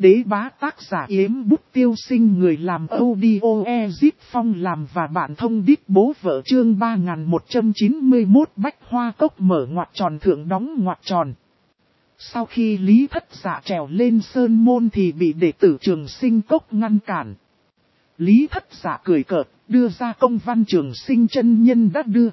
Đế bá tác giả Yếm Bút Tiêu Sinh, người làm audio Ezip Phong làm và bạn thông đít bố vợ, chương 3191 Bách Hoa Cốc mở ngoặc tròn thượng đóng ngoặc tròn. Sau khi Lý Thất Dạ trèo lên sơn môn thì bị đệ tử Trường Sinh Cốc ngăn cản. Lý Thất Dạ cười cợt, đưa ra công văn Trường Sinh chân nhân đã đưa.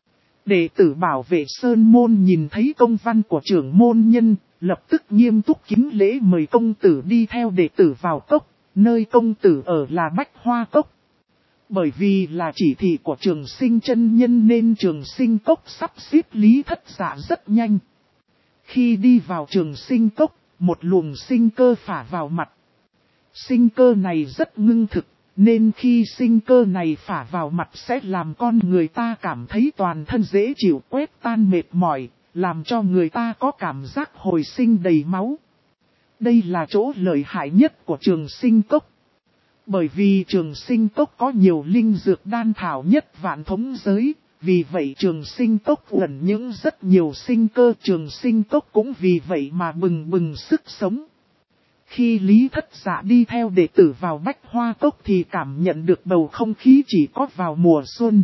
Đệ tử bảo vệ sơn môn nhìn thấy công văn của trưởng môn nhân, lập tức nghiêm túc kính lễ mời công tử đi theo đệ tử vào cốc, nơi công tử ở là Bách Hoa Cốc. Bởi vì là chỉ thị của Trường Sinh chân nhân nên Trường Sinh Cốc sắp xếp Lý Thất Dạ rất nhanh. Khi đi vào Trường Sinh Cốc, một luồng sinh cơ phả vào mặt. Sinh cơ này rất ngưng thực, nên khi sinh cơ này phả vào mặt sẽ làm con người ta cảm thấy toàn thân dễ chịu, quét tan mệt mỏi, làm cho người ta có cảm giác hồi sinh đầy máu. Đây là chỗ lợi hại nhất của Trường Sinh Cốc. Bởi vì Trường Sinh Cốc có nhiều linh dược đan thảo nhất vạn thống giới, vì vậy Trường Sinh Cốc ẩn những rất nhiều sinh cơ. Trường Sinh Cốc cũng vì vậy mà bừng bừng sức sống. Khi Lý Thất Dạ đi theo đệ tử vào Bách Hoa Cốc thì cảm nhận được bầu không khí chỉ có vào mùa xuân.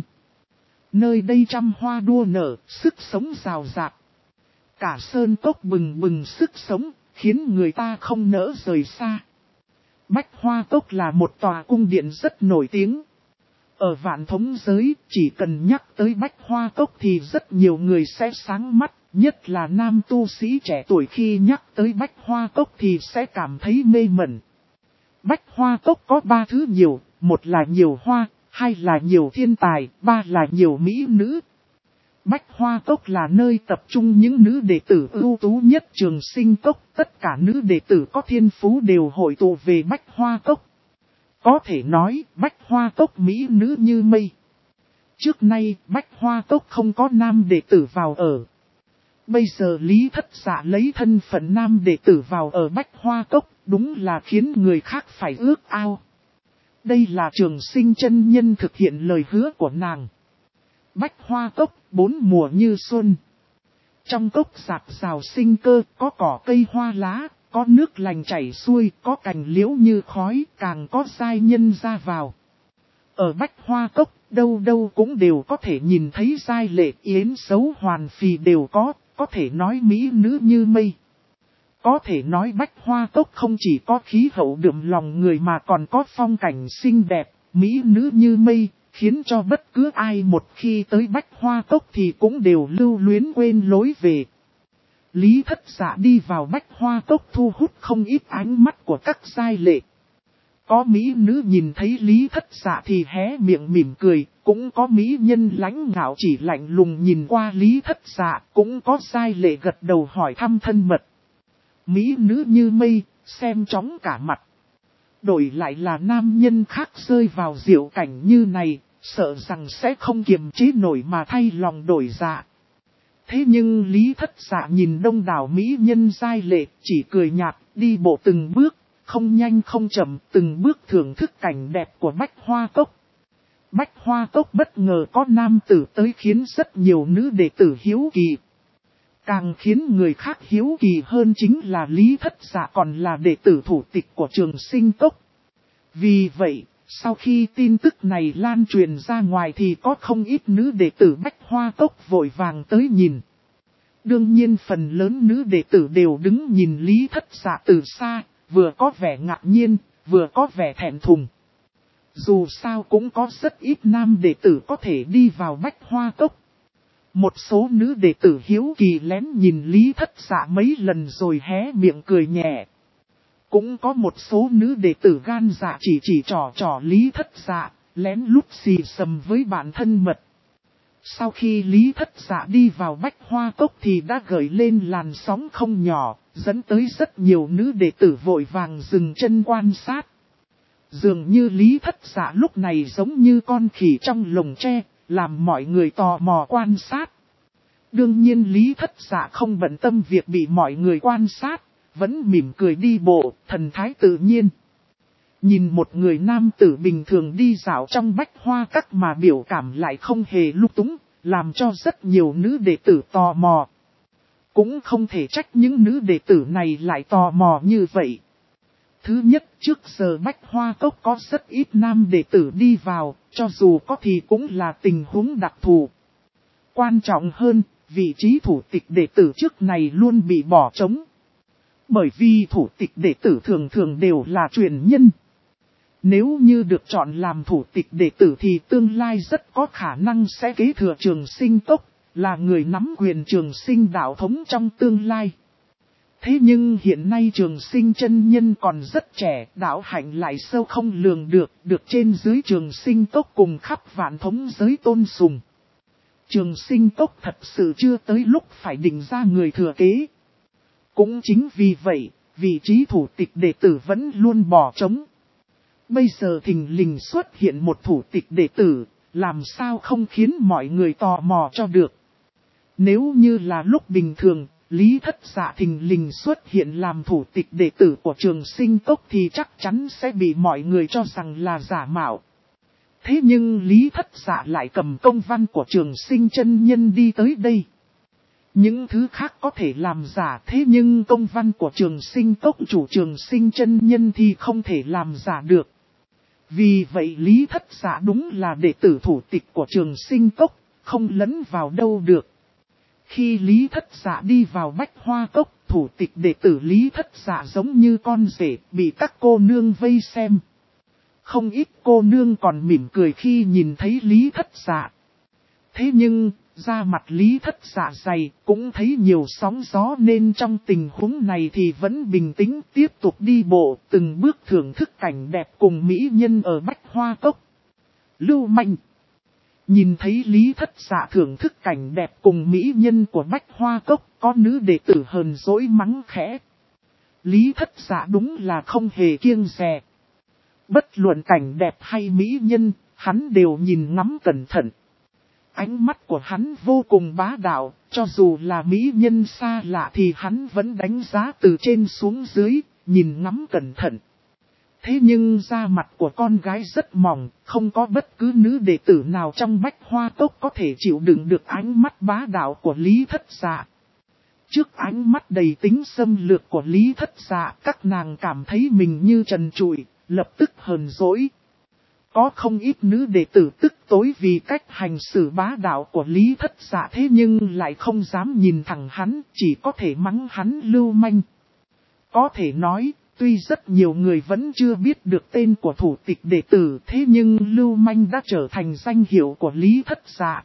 Nơi đây trăm hoa đua nở, sức sống rào rạt. Cả sơn cốc bừng bừng sức sống, khiến người ta không nỡ rời xa. Bách Hoa Cốc là một tòa cung điện rất nổi tiếng. Ở vạn thống giới, chỉ cần nhắc tới Bách Hoa Cốc thì rất nhiều người sẽ sáng mắt, nhất là nam tu sĩ trẻ tuổi khi nhắc tới Bách Hoa Cốc thì sẽ cảm thấy mê mẩn. Bách Hoa Cốc có ba thứ nhiều, một là nhiều hoa, hai là nhiều thiên tài, ba là nhiều mỹ nữ. Bách Hoa Cốc là nơi tập trung những nữ đệ tử ưu tú nhất Trường Sinh Cốc, tất cả nữ đệ tử có thiên phú đều hội tụ về Bách Hoa Cốc. Có thể nói, Bách Hoa Cốc mỹ nữ như mây. Trước nay, Bách Hoa Cốc không có nam đệ tử vào ở. Bây giờ Lý Thất Dạ lấy thân phận nam đệ tử vào ở Bách Hoa Cốc, đúng là khiến người khác phải ước ao. Đây là Trường Sinh chân nhân thực hiện lời hứa của nàng. Bách Hoa Cốc, bốn mùa như xuân. Trong cốc rạc rào sinh cơ, có cỏ cây hoa lá, có nước lành chảy xuôi, có cành liễu như khói, càng có giai nhân ra vào. Ở Bách Hoa Cốc, đâu đâu cũng đều có thể nhìn thấy giai lệ yến xấu hoàn phì đều có thể nói mỹ nữ như mây. Có thể nói Bách Hoa Cốc không chỉ có khí hậu đượm lòng người mà còn có phong cảnh xinh đẹp, mỹ nữ như mây, khiến cho bất cứ ai một khi tới Bách Hoa Cốc thì cũng đều lưu luyến quên lối về. Lý Thất Dạ đi vào Bách Hoa Cốc thu hút không ít ánh mắt của các giai lệ. Có mỹ nữ nhìn thấy Lý Thất Dạ thì hé miệng mỉm cười, cũng có mỹ nhân lãnh ngạo chỉ lạnh lùng nhìn qua Lý Thất Dạ, cũng có giai lệ gật đầu hỏi thăm thân mật. Mỹ nữ như mây, xem chóng cả mặt. Đổi lại là nam nhân khác rơi vào diệu cảnh như này, sợ rằng sẽ không kiềm chế nổi mà thay lòng đổi dạ. Thế nhưng Lý Thất Dạ nhìn đông đảo mỹ nhân giai lệ, chỉ cười nhạt, đi bộ từng bước, không nhanh không chậm, từng bước thưởng thức cảnh đẹp của Bách Hoa Cốc. Bách Hoa Cốc bất ngờ có nam tử tới khiến rất nhiều nữ đệ tử hiếu kỳ. Càng khiến người khác hiếu kỳ hơn chính là Lý Thất Dạ còn là đệ tử thủ tịch của Trường Sinh Cốc. Vì vậy, sau khi tin tức này lan truyền ra ngoài thì có không ít nữ đệ tử Bách Hoa Cốc vội vàng tới nhìn. Đương nhiên phần lớn nữ đệ tử đều đứng nhìn Lý Thất Dạ từ xa, vừa có vẻ ngạc nhiên, vừa có vẻ thẹn thùng. Dù sao cũng có rất ít nam đệ tử có thể đi vào Bách Hoa Cốc. Một số nữ đệ tử hiếu kỳ lén nhìn Lý Thất Dạ mấy lần rồi hé miệng cười nhẹ. Cũng có một số nữ đệ tử gan dạ chỉ trò Lý Thất Dạ, lén lút xì xầm với bạn thân mật. Sau khi Lý Thất Dạ đi vào Bách Hoa Cốc thì đã gợi lên làn sóng không nhỏ, dẫn tới rất nhiều nữ đệ tử vội vàng dừng chân quan sát. Dường như Lý Thất Dạ lúc này giống như con khỉ trong lồng tre, làm mọi người tò mò quan sát. Đương nhiên Lý Thất Dạ không bận tâm việc bị mọi người quan sát, vẫn mỉm cười đi bộ, thần thái tự nhiên. Nhìn một người nam tử bình thường đi dạo trong Bách Hoa Các mà biểu cảm lại không hề lung túng, làm cho rất nhiều nữ đệ tử tò mò. Cũng không thể trách những nữ đệ tử này lại tò mò như vậy. Thứ nhất, trước giờ Bách Hoa Cốc có rất ít nam đệ tử đi vào, cho dù có thì cũng là tình huống đặc thù. Quan trọng hơn, vị trí thủ tịch đệ tử trước này luôn bị bỏ trống. Bởi vì thủ tịch đệ tử thường thường đều là truyền nhân. Nếu như được chọn làm thủ tịch đệ tử thì tương lai rất có khả năng sẽ kế thừa Trường Sinh Cốc, là người nắm quyền Trường Sinh đạo thống trong tương lai. Thế nhưng hiện nay Trường Sinh chân nhân còn rất trẻ, đạo hạnh lại sâu không lường được trên dưới Trường Sinh Cốc cùng khắp vạn thống giới tôn sùng. Trường Sinh Cốc thật sự chưa tới lúc phải định ra người thừa kế. Cũng chính vì vậy, vị trí thủ tịch đệ tử vẫn luôn bỏ trống. Bây giờ thình lình xuất hiện một thủ tịch đệ tử, làm sao không khiến mọi người tò mò cho được. Nếu như là lúc bình thường, Lý Thất Dạ thình lình xuất hiện làm thủ tịch đệ tử của Trường Sinh Cốc thì chắc chắn sẽ bị mọi người cho rằng là giả mạo. Thế nhưng Lý Thất Dạ lại cầm công văn của Trường Sinh chân nhân đi tới đây. Những thứ khác có thể làm giả, thế nhưng công văn của Trường Sinh Cốc chủ Trường Sinh chân nhân thì không thể làm giả được. Vì vậy Lý Thất Dạ đúng là đệ tử thủ tịch của Trường Sinh Cốc, không lẫn vào đâu được. Khi Lý Thất Dạ đi vào Bách Hoa Cốc, thủ tịch đệ tử Lý Thất Dạ giống như con rể bị các cô nương vây xem. Không ít cô nương còn mỉm cười khi nhìn thấy Lý Thất Dạ. Thế nhưng, da mặt Lý Thất Dạ dày cũng thấy nhiều sóng gió nên trong tình huống này thì vẫn bình tĩnh tiếp tục đi bộ từng bước thưởng thức cảnh đẹp cùng mỹ nhân ở Bách Hoa Cốc. Lưu manh. Nhìn thấy Lý Thất Dạ thưởng thức cảnh đẹp cùng mỹ nhân của Bách Hoa Cốc, có nữ đệ tử hờn dỗi mắng khẽ. Lý Thất Dạ đúng là không hề kiêng dè. Bất luận cảnh đẹp hay mỹ nhân, hắn đều nhìn ngắm cẩn thận. Ánh mắt của hắn vô cùng bá đạo, cho dù là mỹ nhân xa lạ thì hắn vẫn đánh giá từ trên xuống dưới, nhìn ngắm cẩn thận. Thế nhưng da mặt của con gái rất mỏng, không có bất cứ nữ đệ tử nào trong Bách Hoa Cốc có thể chịu đựng được ánh mắt bá đạo của Lý Thất Dạ. Trước ánh mắt đầy tính xâm lược của Lý Thất Dạ, các nàng cảm thấy mình như trần trụi, lập tức hờn dỗi. Có không ít nữ đệ tử tức tối vì cách hành xử bá đạo của Lý Thất Dạ thế nhưng lại không dám nhìn thẳng hắn, chỉ có thể mắng hắn lưu manh. Có thể nói, tuy rất nhiều người vẫn chưa biết được tên của thủ tịch đệ tử thế nhưng lưu manh đã trở thành danh hiệu của Lý Thất Dạ.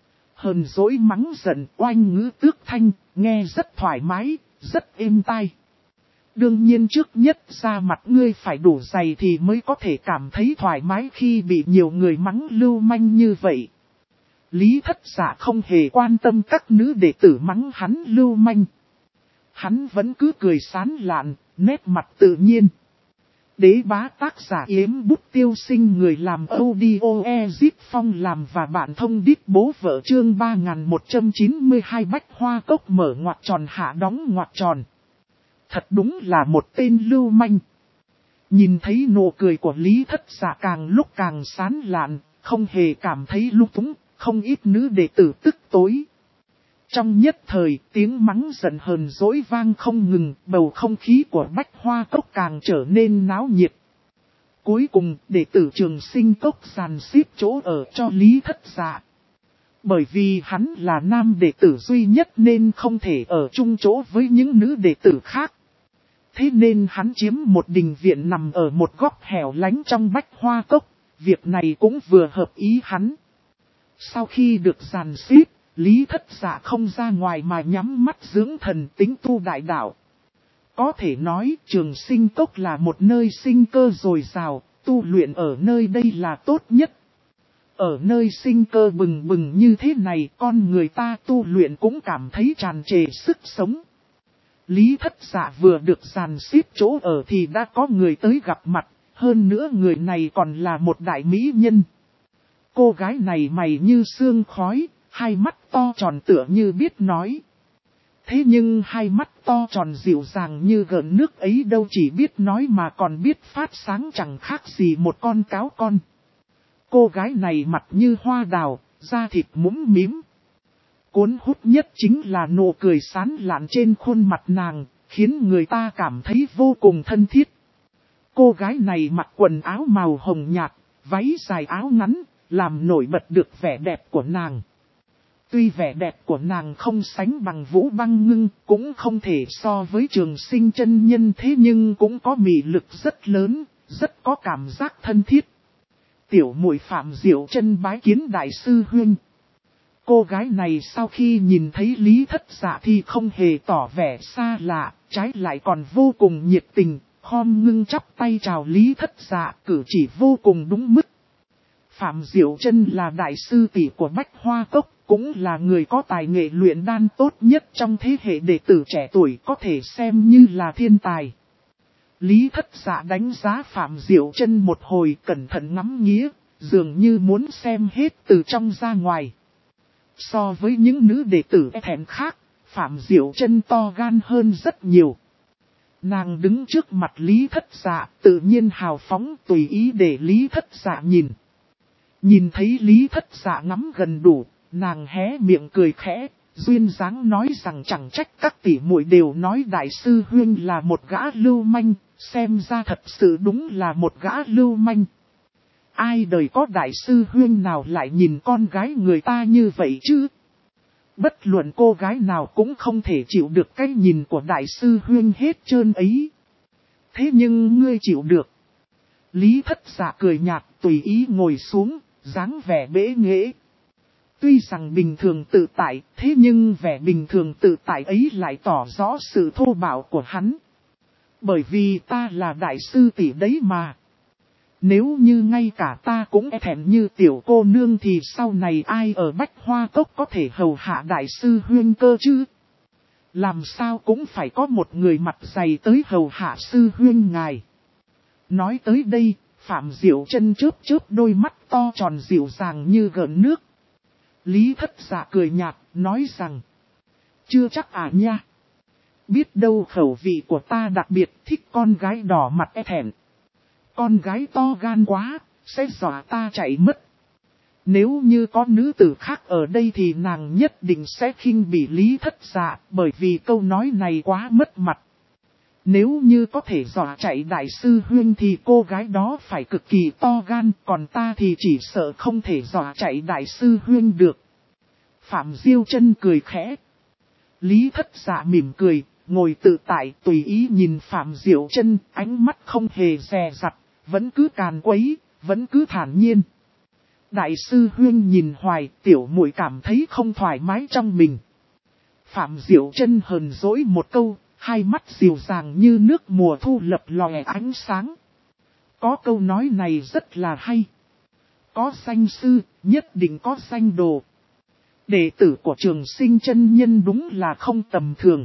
Hờn dỗi mắng giận oanh ngữ tước thanh, nghe rất thoải mái, rất êm tai. Đương nhiên trước nhất da mặt ngươi phải đủ dày thì mới có thể cảm thấy thoải mái khi bị nhiều người mắng lưu manh như vậy. Lý Thất Dạ không hề quan tâm các nữ đệ tử mắng hắn lưu manh. Hắn vẫn cứ cười sán lạn, nét mặt tự nhiên. Đế bá tác giả Yếm Bút Tiêu Sinh người làm audio Zip Phong làm và bạn thông đít bố vợ chương 3192 Bách Hoa Cốc mở ngoặc tròn hạ đóng ngoặc tròn. Thật đúng là một tên lưu manh. Nhìn thấy nụ cười của Lý Thất Dạ càng lúc càng sán lạn, không hề cảm thấy lung túng, không ít nữ đệ tử tức tối. Trong nhất thời, tiếng mắng giận hờn dỗi vang không ngừng, bầu không khí của Bách Hoa Cốc càng trở nên náo nhiệt. Cuối cùng, đệ tử Trường Sinh Cốc dàn xếp chỗ ở cho Lý Thất Dạ. Bởi vì hắn là nam đệ tử duy nhất nên không thể ở chung chỗ với những nữ đệ tử khác. Thế nên hắn chiếm một đình viện nằm ở một góc hẻo lánh trong Bách Hoa Cốc, việc này cũng vừa hợp ý hắn. Sau khi được dàn xếp, Lý Thất Dạ không ra ngoài mà nhắm mắt dưỡng thần tính tu đại đạo. Có thể nói Trường Sinh Cốc là một nơi sinh cơ dồi dào, tu luyện ở nơi đây là tốt nhất. Ở nơi sinh cơ bừng bừng như thế này con người ta tu luyện cũng cảm thấy tràn trề sức sống. Lý Thất Dạ vừa được dàn xếp chỗ ở thì đã có người tới gặp mặt, hơn nữa người này còn là một đại mỹ nhân. Cô gái này mày như sương khói, hai mắt to tròn tựa như biết nói. Thế nhưng hai mắt to tròn dịu dàng như gợn nước ấy đâu chỉ biết nói mà còn biết phát sáng chẳng khác gì một con cáo con. Cô gái này mặt như hoa đào, da thịt mũm mím. Cuốn hút nhất chính là nụ cười sán lạn trên khuôn mặt nàng, khiến người ta cảm thấy vô cùng thân thiết. Cô gái này mặc quần áo màu hồng nhạt, váy dài áo ngắn, làm nổi bật được vẻ đẹp của nàng. Tuy vẻ đẹp của nàng không sánh bằng Vũ Băng Ngưng, cũng không thể so với Trường Sinh chân nhân, thế nhưng cũng có mị lực rất lớn, rất có cảm giác thân thiết. Tiểu muội Phạm Diệu Chân bái kiến đại sư huynh. Cô gái này sau khi nhìn thấy Lý Thất Dạ thì không hề tỏ vẻ xa lạ, trái lại còn vô cùng nhiệt tình, khom ngưng chắp tay chào Lý Thất Dạ, cử chỉ vô cùng đúng mức. Phạm Diệu Chân là đại sư tỷ của Bách Hoa Cốc, cũng là người có tài nghệ luyện đan tốt nhất trong thế hệ đệ tử trẻ tuổi, có thể xem như là thiên tài. Lý Thất Dạ đánh giá Phạm Diệu Chân một hồi, cẩn thận ngắm nghía, dường như muốn xem hết từ trong ra ngoài. So với những nữ đệ tử e thẹn khác, Phạm Diệu Chân to gan hơn rất nhiều. Nàng đứng trước mặt Lý Thất Dạ, tự nhiên hào phóng tùy ý để Lý Thất Dạ nhìn. Nhìn thấy Lý Thất Dạ ngắm gần đủ, nàng hé miệng cười khẽ, duyên dáng nói rằng chẳng trách các tỷ muội đều nói đại sư huynh là một gã lưu manh, xem ra thật sự đúng là một gã lưu manh. Ai đời có đại sư huynh nào lại nhìn con gái người ta như vậy chứ? Bất luận cô gái nào cũng không thể chịu được cái nhìn của đại sư huynh hết trơn ấy. Thế nhưng ngươi chịu được. Lý Thất Dạ cười nhạt, tùy ý ngồi xuống, dáng vẻ bẽ nghễ. Tuy rằng bình thường tự tại, thế nhưng vẻ bình thường tự tại ấy lại tỏ rõ sự thô bạo của hắn. Bởi vì ta là đại sư tỷ đấy mà. Nếu như ngay cả ta cũng e thẹn như tiểu cô nương thì sau này ai ở Bách Hoa Cốc có thể hầu hạ đại sư huynh cơ chứ? Làm sao cũng phải có một người mặt dày tới hầu hạ sư huynh ngài. Nói tới đây, Phạm Diệu Chân chớp chớp đôi mắt to tròn dịu dàng như gợn nước. Lý Thất Dạ cười nhạt, nói rằng, chưa chắc à nha. Biết đâu khẩu vị của ta đặc biệt thích con gái đỏ mặt e thẹn. Con gái to gan quá, sẽ dọa ta chạy mất. Nếu như có nữ tử khác ở đây thì nàng nhất định sẽ khinh bỉ Lý Thất Dạ, bởi vì câu nói này quá mất mặt. Nếu như có thể dọa chạy đại sư huynh thì cô gái đó phải cực kỳ to gan, còn ta thì chỉ sợ không thể dọa chạy đại sư huynh được. Phạm Diệu Chân cười khẽ. Lý Thất Dạ mỉm cười, ngồi tự tại tùy ý nhìn Phạm Diệu Chân, ánh mắt không hề dè dặt, vẫn cứ càn quấy, vẫn cứ thản nhiên. Đại sư huynh nhìn hoài, tiểu muội cảm thấy không thoải mái trong mình. Phạm Diệu Chân hờn dỗi một câu, hai mắt dịu dàng như nước mùa thu lập lòe ánh sáng. Có câu nói này rất là hay. Có danh sư, nhất định có danh đồ. Đệ tử của Trường Sinh chân nhân đúng là không tầm thường.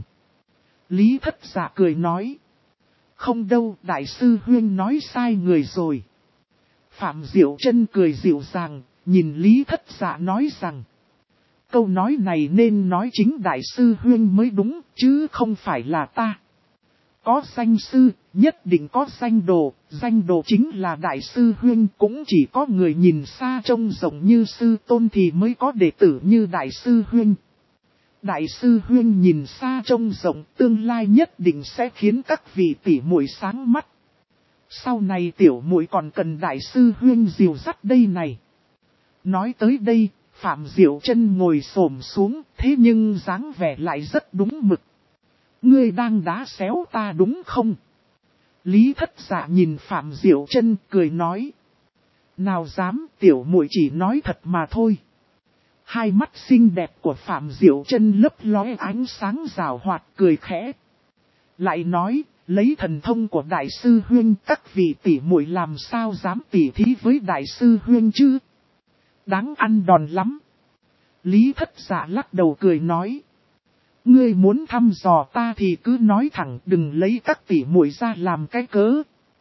Lý Thất Dạ cười nói. Không đâu, đại sư huynh nói sai người rồi. Phạm Diệu Chân cười dịu dàng, nhìn Lý Thất Dạ nói rằng. Câu nói này nên nói chính đại sư huynh mới đúng, chứ không phải là ta. Có danh sư, nhất định có danh đồ chính là đại sư huynh, cũng chỉ có người nhìn xa trông rộng như sư tôn thì mới có đệ tử như đại sư huynh. Đại sư huynh nhìn xa trông rộng, tương lai nhất định sẽ khiến các vị tỷ muội sáng mắt. Sau này tiểu muội còn cần đại sư huynh dìu dắt đây này. Nói tới đây, Phạm Diệu Chân ngồi xổm xuống, thế nhưng dáng vẻ lại rất đúng mực. Ngươi đang đá xéo ta đúng không? Lý Thất Dạ nhìn Phạm Diệu Chân cười nói. Nào dám, tiểu muội chỉ nói thật mà thôi. Hai mắt xinh đẹp của Phạm Diệu Chân lấp lóe ánh sáng rào hoạt cười khẽ. Lại nói, lấy thần thông của đại sư huynh, các vị tỷ muội làm sao dám tỉ thí với đại sư huynh chứ? Đáng ăn đòn lắm. Lý Thất Dạ lắc đầu cười nói. Ngươi muốn thăm dò ta thì cứ nói thẳng, đừng lấy các tỷ muội ra làm cái cớ.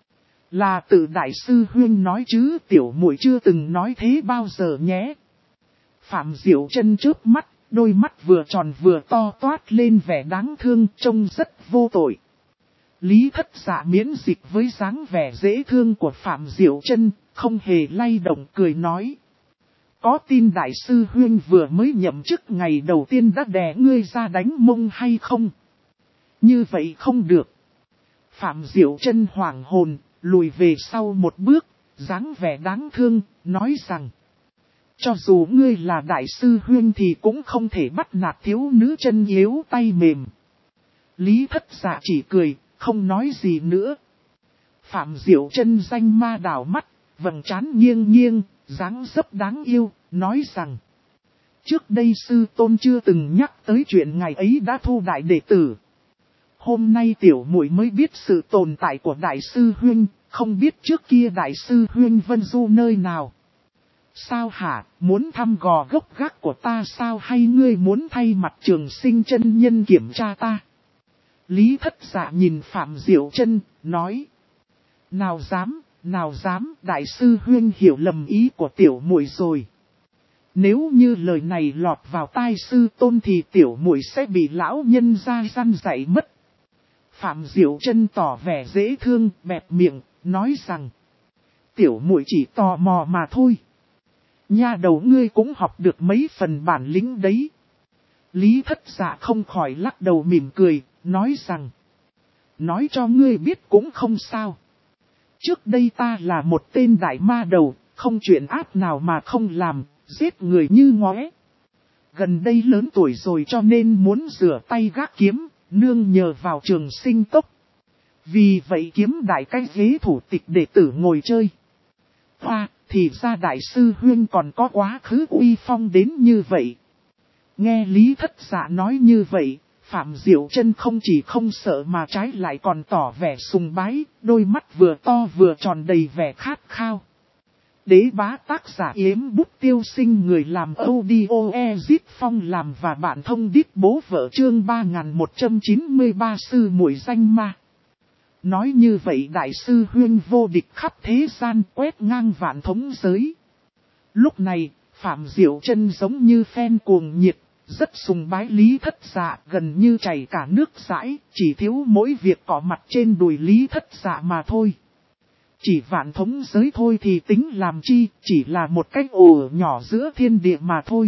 Là tự đại sư huynh nói chứ, tiểu muội chưa từng nói thế bao giờ nhé. Phạm Diệu Chân chớp mắt, đôi mắt vừa tròn vừa to toát lên vẻ đáng thương, trông rất vô tội. Lý Thất Dạ miễn dịch với dáng vẻ dễ thương của Phạm Diệu Chân, không hề lay động cười nói. Có tin đại sư huynh vừa mới nhậm chức ngày đầu tiên đã đè ngươi ra đánh mông hay không? Như vậy không được. Phạm Diệu Chân hoảng hồn, lùi về sau một bước, dáng vẻ đáng thương, nói rằng. Cho dù ngươi là đại sư huynh thì cũng không thể bắt nạt thiếu nữ chân yếu tay mềm. Lý Thất Dạ chỉ cười, không nói gì nữa. Phạm Diệu Chân danh ma đảo mắt, vầng trán nghiêng nghiêng, dáng dấp đáng yêu, nói rằng. Trước đây sư tôn chưa từng nhắc tới chuyện ngày ấy đã thu đại đệ tử. Hôm nay tiểu muội mới biết sự tồn tại của đại sư huynh, không biết trước kia đại sư huynh Vân Du nơi nào. Sao hả, muốn thăm gò gốc gác của ta sao hay ngươi muốn thay mặt Trường Sinh chân nhân kiểm tra ta? Lý Thất Dạ nhìn Phạm Diệu Chân, nói. Nào dám, đại sư huynh hiểu lầm ý của tiểu muội rồi. Nếu như lời này lọt vào tai sư tôn thì tiểu muội sẽ bị lão nhân gia răn dạy mất. Phạm Diệu Chân tỏ vẻ dễ thương, bẹp miệng, nói rằng. Tiểu muội chỉ tò mò mà thôi. Nha đầu ngươi cũng học được mấy phần bản lĩnh đấy. Lý Thất Dạ không khỏi lắc đầu mỉm cười, nói rằng. Nói cho ngươi biết cũng không sao. Trước đây ta là một tên đại ma đầu, không chuyện ác nào mà không làm, giết người như ngóe. Gần đây lớn tuổi rồi cho nên muốn rửa tay gác kiếm, nương nhờ vào Trường Sinh tốc. Vì vậy kiếm đại cái ghế thủ tịch đệ tử ngồi chơi. Thì ra đại sư huynh còn có quá khứ uy phong đến như vậy. Nghe Lý Thất Dạ nói như vậy, Phạm Diệu Chân không chỉ không sợ mà trái lại còn tỏ vẻ sùng bái, đôi mắt vừa to vừa tròn đầy vẻ khát khao. Đế bá tác giả Yếm Bút Tiêu Sinh, người làm audio Ezit Phong làm và bạn thông đít bố vợ chương 3193 sư muội danh ma. Nói như vậy đại sư huynh vô địch khắp thế gian, quét ngang vạn thống giới. Lúc này, Phạm Diệu Chân giống như phen cuồng nhiệt, rất sùng bái Lý Thất Dạ, gần như chảy cả nước dãi, chỉ thiếu mỗi việc cọ mặt trên đùi Lý Thất Dạ mà thôi. Chỉ vạn thống giới thôi thì tính làm chi, chỉ là một cái ổ nhỏ giữa thiên địa mà thôi.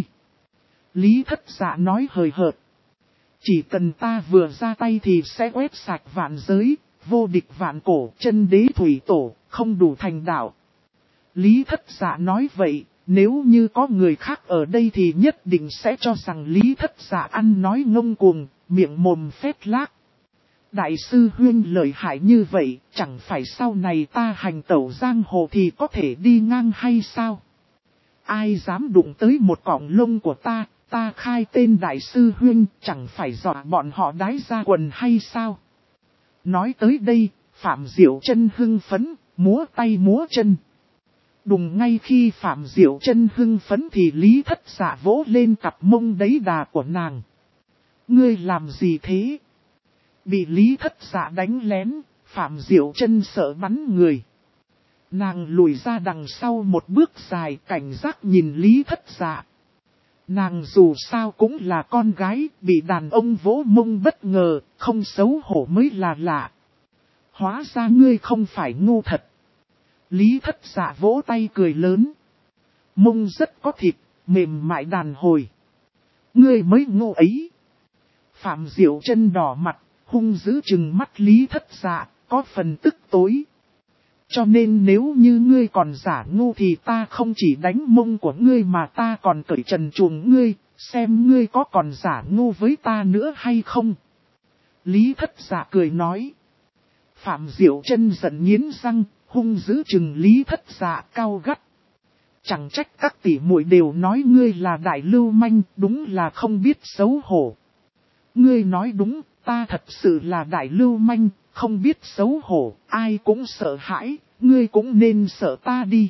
Lý Thất Dạ nói hời hợt. Chỉ cần ta vừa ra tay thì sẽ quét sạch vạn giới, vô địch vạn cổ, chân đế thủy tổ, không đủ thành đạo. Lý Thất Dạ nói vậy, nếu như có người khác ở đây thì nhất định sẽ cho rằng Lý Thất Dạ ăn nói ngông cuồng, miệng mồm phét lác. Đại sư huynh lợi hại như vậy, chẳng phải sau này ta hành tẩu giang hồ thì có thể đi ngang hay sao? Ai dám đụng tới một cọng lông của ta, ta khai tên đại sư huynh, chẳng phải dọa bọn họ đái ra quần hay sao? Nói tới đây, Phạm Diệu Chân hưng phấn, múa tay múa chân. Đùng ngay khi Phạm Diệu Chân hưng phấn thì Lý Thất Dạ vỗ lên cặp mông đấy đà của nàng. Ngươi làm gì thế? Bị Lý Thất Dạ đánh lén, Phạm Diệu Chân sợ bắn người. Nàng lùi ra đằng sau một bước dài, cảnh giác nhìn Lý Thất Dạ. Nàng dù sao cũng là con gái, bị đàn ông vỗ mông bất ngờ, không xấu hổ mới là lạ. Hóa ra ngươi không phải ngu thật. Lý Thất Dạ vỗ tay cười lớn. Mông rất có thịt, mềm mại đàn hồi. Ngươi mới ngu ấy. Phạm Diệu Chân đỏ mặt, hung dữ trừng mắt Lý Thất Dạ, có phần tức tối. Cho nên nếu như ngươi còn giả ngu thì ta không chỉ đánh mông của ngươi mà ta còn cởi trần chuồng ngươi, xem ngươi có còn giả ngu với ta nữa hay không. Lý Thất Dạ cười nói. Phạm Diệu Chân giận nghiến răng, hung dữ trừng Lý Thất Dạ cao gắt. Chẳng trách các tỷ muội đều nói ngươi là đại lưu manh, đúng là không biết xấu hổ. Ngươi nói đúng, ta thật sự là đại lưu manh, không biết xấu hổ, ai cũng sợ hãi, ngươi cũng nên sợ ta đi.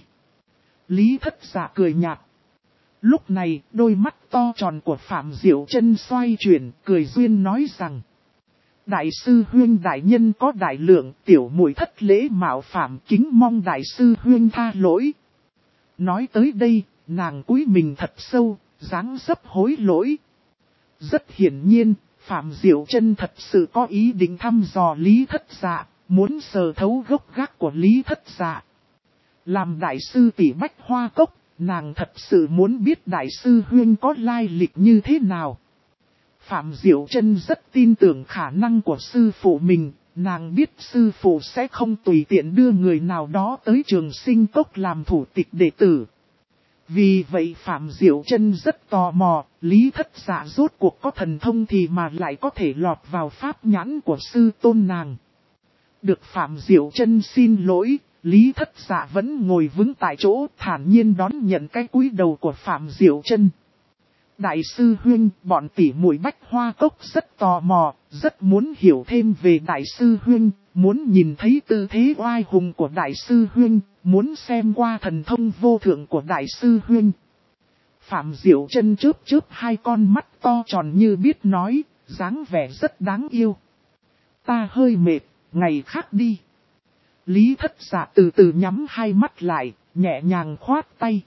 Lý Thất Dạ cười nhạt. Lúc này, đôi mắt to tròn của Phạm Diệu Chân xoay chuyển, cười duyên nói rằng. Đại sư huynh đại nhân có đại lượng, tiểu muội thất lễ mạo phạm, kính mong đại sư huynh tha lỗi. Nói tới đây, nàng cúi mình thật sâu, dáng dấp hối lỗi. Rất hiển nhiên, Phạm Diệu Chân thật sự có ý định thăm dò Lý Thất Dạ, muốn sờ thấu gốc gác của Lý Thất Dạ. Làm đại sư tỷ Bách Hoa Cốc, nàng thật sự muốn biết đại sư huynh có lai lịch như thế nào. Phạm Diệu Chân rất tin tưởng khả năng của sư phụ mình, nàng biết sư phụ sẽ không tùy tiện đưa người nào đó tới Trường Sinh Cốc làm thủ tịch đệ tử. Vì vậy Phạm Diệu Chân rất tò mò, Lý Thất Dạ rốt cuộc có thần thông thì mà lại có thể lọt vào pháp nhãn của sư tôn nàng. Được Phạm Diệu Chân xin lỗi, Lý Thất Dạ vẫn ngồi vững tại chỗ thản nhiên đón nhận cái cúi đầu của Phạm Diệu Chân. Đại sư huynh, bọn tỷ muội Bách Hoa Cốc rất tò mò, rất muốn hiểu thêm về đại sư huynh, muốn nhìn thấy tư thế oai hùng của đại sư huynh, muốn xem qua thần thông vô thượng của đại sư huynh. Phạm Diệu Chân chớp chớp hai con mắt to tròn như biết nói, dáng vẻ rất đáng yêu. Ta hơi mệt, ngày khác đi. Lý Thất Dạ từ từ nhắm hai mắt lại, nhẹ nhàng khoát tay.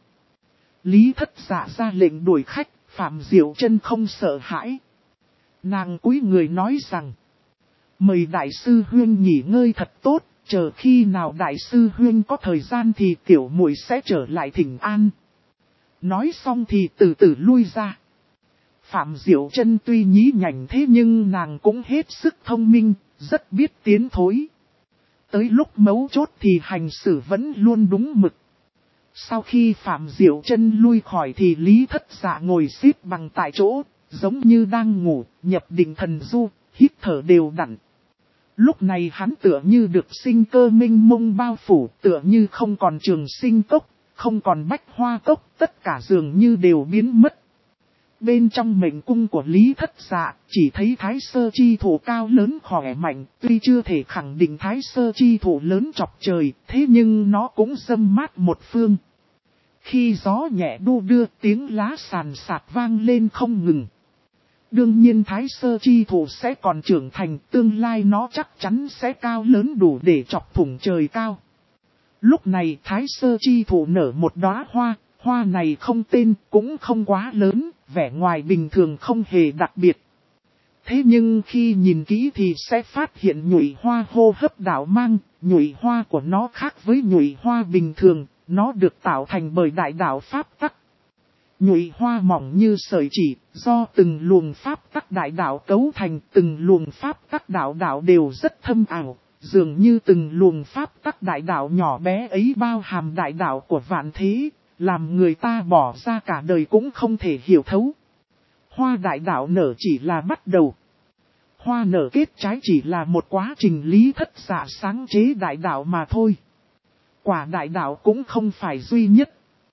Lý Thất Dạ ra lệnh đuổi khách, Phạm Diệu Chân không sợ hãi. Nàng cúi người nói rằng, mời đại sư huynh nghỉ ngơi thật tốt, chờ khi nào đại sư huynh có thời gian thì tiểu muội sẽ trở lại thỉnh an. Nói xong thì từ từ lui ra. Phạm Diệu Chân tuy nhí nhảnh thế nhưng nàng cũng hết sức thông minh, rất biết tiến thối. Tới lúc mấu chốt thì hành xử vẫn luôn đúng mực. Sau khi Phạm Diệu Chân lui khỏi thì Lý Thất Dạ ngồi xếp bằng tại chỗ, giống như đang ngủ, nhập định thần du, hít thở đều đặn. Lúc này hắn tựa như được sinh cơ minh mông bao phủ, tựa như không còn Trường Sinh Cốc, không còn Bách Hoa Cốc, tất cả dường như đều biến mất. Bên trong mệnh cung của Lý Thất Dạ, chỉ thấy Thái Sơ Chi Thụ cao lớn khỏe mạnh, tuy chưa thể khẳng định Thái Sơ Chi Thụ lớn chọc trời, thế nhưng nó cũng râm mát một phương. Khi gió nhẹ đu đưa, tiếng lá sàn sạt vang lên không ngừng. Đương nhiên Thái Sơ Chi Thụ sẽ còn trưởng thành, tương lai nó chắc chắn sẽ cao lớn đủ để chọc thủng trời cao. Lúc này Thái Sơ Chi Thụ nở một đóa hoa, hoa này không tên, cũng không quá lớn, vẻ ngoài bình thường không hề đặc biệt. Thế nhưng khi nhìn kỹ thì sẽ phát hiện nhụy hoa hô hấp đạo mang, nhụy hoa của nó khác với nhụy hoa bình thường, nó được tạo thành bởi đại đạo pháp tắc. Nhụy hoa mỏng như sợi chỉ, do từng luồng pháp tắc đại đạo cấu thành, từng luồng pháp tắc đạo đạo đều rất thâm ảo, dường như từng luồng pháp tắc đại đạo nhỏ bé ấy bao hàm đại đạo của vạn thế, làm người ta bỏ ra cả đời cũng không thể hiểu thấu. Hoa đại đạo nở chỉ là bắt đầu. Hoa nở kết trái chỉ là một quá trình Lý Thất Dạ sáng chế đại đạo mà thôi. Quả đại đạo cũng không phải duy nhất.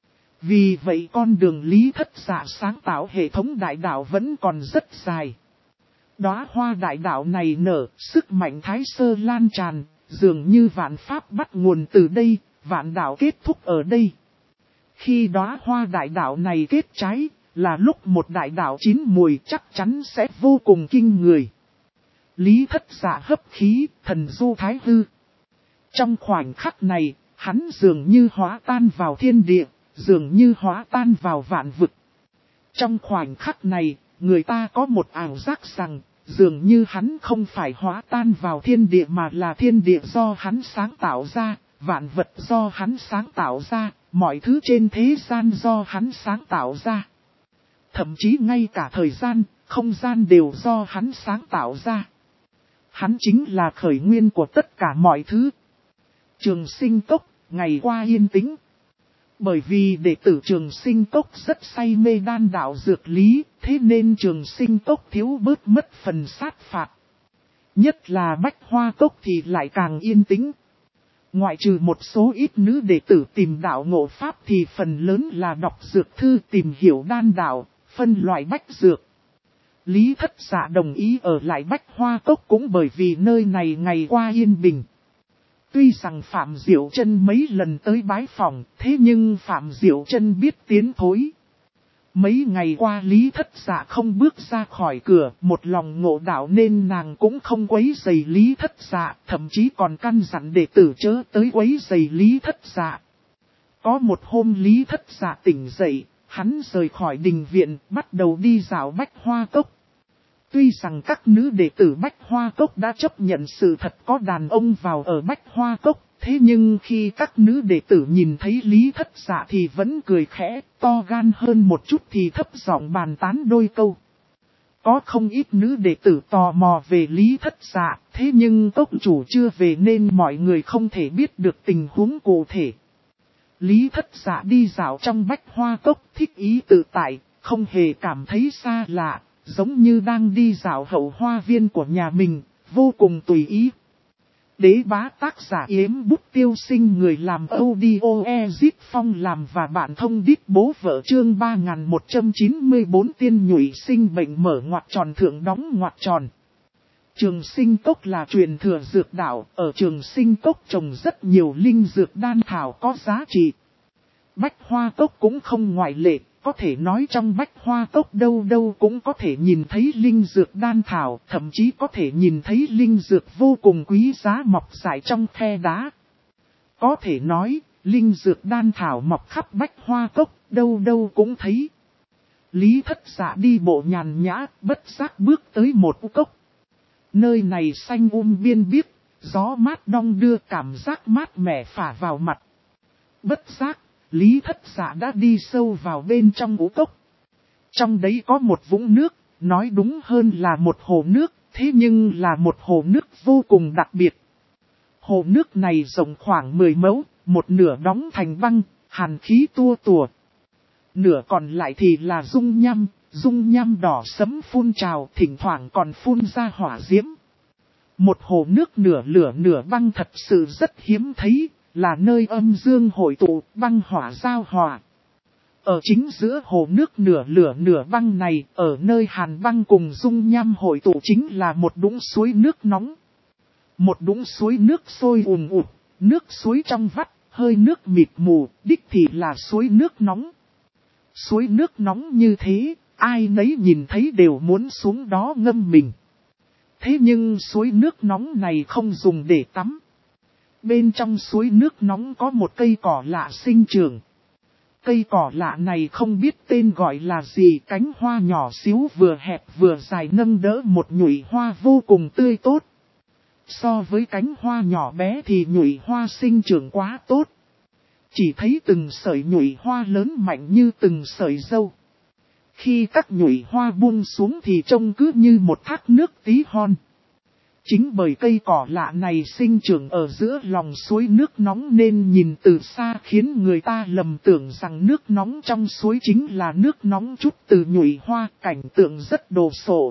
Vì vậy con đường Lý Thất Dạ sáng tạo hệ thống đại đạo vẫn còn rất dài. Đóa hoa đại đạo này nở, sức mạnh thái sơ lan tràn, dường như vạn pháp bắt nguồn từ đây, vạn đạo kết thúc ở đây. Khi đóa hoa đại đạo này kết trái, là lúc một đại đạo chín mùi chắc chắn sẽ vô cùng kinh người. Lý Thất Dạ hấp khí, thần du thái hư. Trong khoảnh khắc này, hắn dường như hóa tan vào thiên địa, dường như hóa tan vào vạn vực. Trong khoảnh khắc này, người ta có một ảo giác rằng, dường như hắn không phải hóa tan vào thiên địa mà là thiên địa do hắn sáng tạo ra, vạn vật do hắn sáng tạo ra, mọi thứ trên thế gian do hắn sáng tạo ra. Thậm chí ngay cả thời gian, không gian đều do hắn sáng tạo ra. Hắn chính là khởi nguyên của tất cả mọi thứ. Trường Sinh Cốc, ngày qua yên tĩnh. Bởi vì đệ tử Trường Sinh Cốc rất say mê đan đạo dược lý, thế nên Trường Sinh Cốc thiếu bớt mất phần sát phạt. Nhất là Bách Hoa Cốc thì lại càng yên tĩnh. Ngoại trừ một số ít nữ đệ tử tìm đạo ngộ pháp thì phần lớn là đọc dược thư tìm hiểu đan đạo, phân loại bách dược. Lý Thất Dạ đồng ý ở lại Bách Hoa Cốc cũng bởi vì nơi này ngày qua yên bình. Tuy rằng Phạm Diệu Chân mấy lần tới bái phòng, thế nhưng Phạm Diệu Chân biết tiến thối. Mấy ngày qua Lý Thất Dạ không bước ra khỏi cửa, một lòng ngộ đạo nên nàng cũng không quấy rầy Lý Thất Dạ, thậm chí còn căn dặn đệ tử chớ tới quấy rầy Lý Thất Dạ. Có một hôm Lý Thất Dạ tỉnh dậy, hắn rời khỏi đình viện, bắt đầu đi dạo Bách Hoa Cốc. Tuy rằng các nữ đệ tử Bách Hoa Cốc đã chấp nhận sự thật có đàn ông vào ở Bách Hoa Cốc, thế nhưng khi các nữ đệ tử nhìn thấy Lý Thất Dạ thì vẫn cười khẽ, to gan hơn một chút thì thấp giọng bàn tán đôi câu. Có không ít nữ đệ tử tò mò về Lý Thất Dạ, thế nhưng cốc chủ chưa về nên mọi người không thể biết được tình huống cụ thể. Lý Thất Dạ đi dạo trong bách hoa cốc thích ý tự tại, không hề cảm thấy xa lạ, giống như đang đi dạo hậu hoa viên của nhà mình, vô cùng tùy ý. Đế bá tác giả Yếm Bút Tiêu Sinh, người làm audio Ezit Phong làm và bạn thông đít bố vợ, chương 3194 tiên nhụy sinh bệnh mở ngoặc tròn thượng đóng ngoặc tròn. Trường Sinh Cốc là truyền thừa dược đạo, ở Trường Sinh Cốc trồng rất nhiều linh dược đan thảo có giá trị. Bách Hoa Cốc cũng không ngoại lệ, có thể nói trong Bách Hoa Cốc đâu đâu cũng có thể nhìn thấy linh dược đan thảo, thậm chí có thể nhìn thấy linh dược vô cùng quý giá mọc rải trong khe đá. Có thể nói, linh dược đan thảo mọc khắp Bách Hoa Cốc, đâu đâu cũng thấy. Lý Thất Dạ đi bộ nhàn nhã, bất giác bước tới một cốc. Nơi này xanh biên biếc, gió mát đong đưa, cảm giác mát mẻ phả vào mặt. Bất giác, Lý Thất Dạ đã đi sâu vào bên trong ú cốc. Trong đấy có một vũng nước, nói đúng hơn là một hồ nước, thế nhưng là một hồ nước vô cùng đặc biệt. Hồ nước này rộng khoảng 10 mẫu, một nửa đóng thành băng, hàn khí tua tùa. Nửa còn lại thì là dung nham đỏ sẫm phun trào, thỉnh thoảng còn phun ra hỏa diễm. Một hồ nước nửa lửa nửa băng thật sự rất hiếm thấy, là nơi âm dương hội tụ, băng hỏa giao hòa. Ở chính giữa hồ nước nửa lửa nửa băng này, ở nơi hàn băng cùng dung nham hội tụ chính là một đũng suối nước nóng. Một đũng suối nước sôi ùn ụt, nước suối trong vắt, hơi nước mịt mù, đích thì là suối nước nóng. Suối nước nóng như thế, ai nấy nhìn thấy đều muốn xuống đó ngâm mình. Thế nhưng suối nước nóng này không dùng để tắm. Bên trong suối nước nóng có một cây cỏ lạ sinh trưởng. Cây cỏ lạ này không biết tên gọi là gì, cánh hoa nhỏ xíu vừa hẹp vừa dài nâng đỡ một nhụy hoa vô cùng tươi tốt. So với cánh hoa nhỏ bé thì nhụy hoa sinh trưởng quá tốt. Chỉ thấy từng sợi nhụy hoa lớn mạnh như từng sợi dâu. Khi các nhụy hoa buông xuống thì trông cứ như một thác nước tí hon. Chính bởi cây cỏ lạ này sinh trưởng ở giữa lòng suối nước nóng nên nhìn từ xa khiến người ta lầm tưởng rằng nước nóng trong suối chính là nước nóng chút từ nhụy hoa, cảnh tượng rất đồ sộ.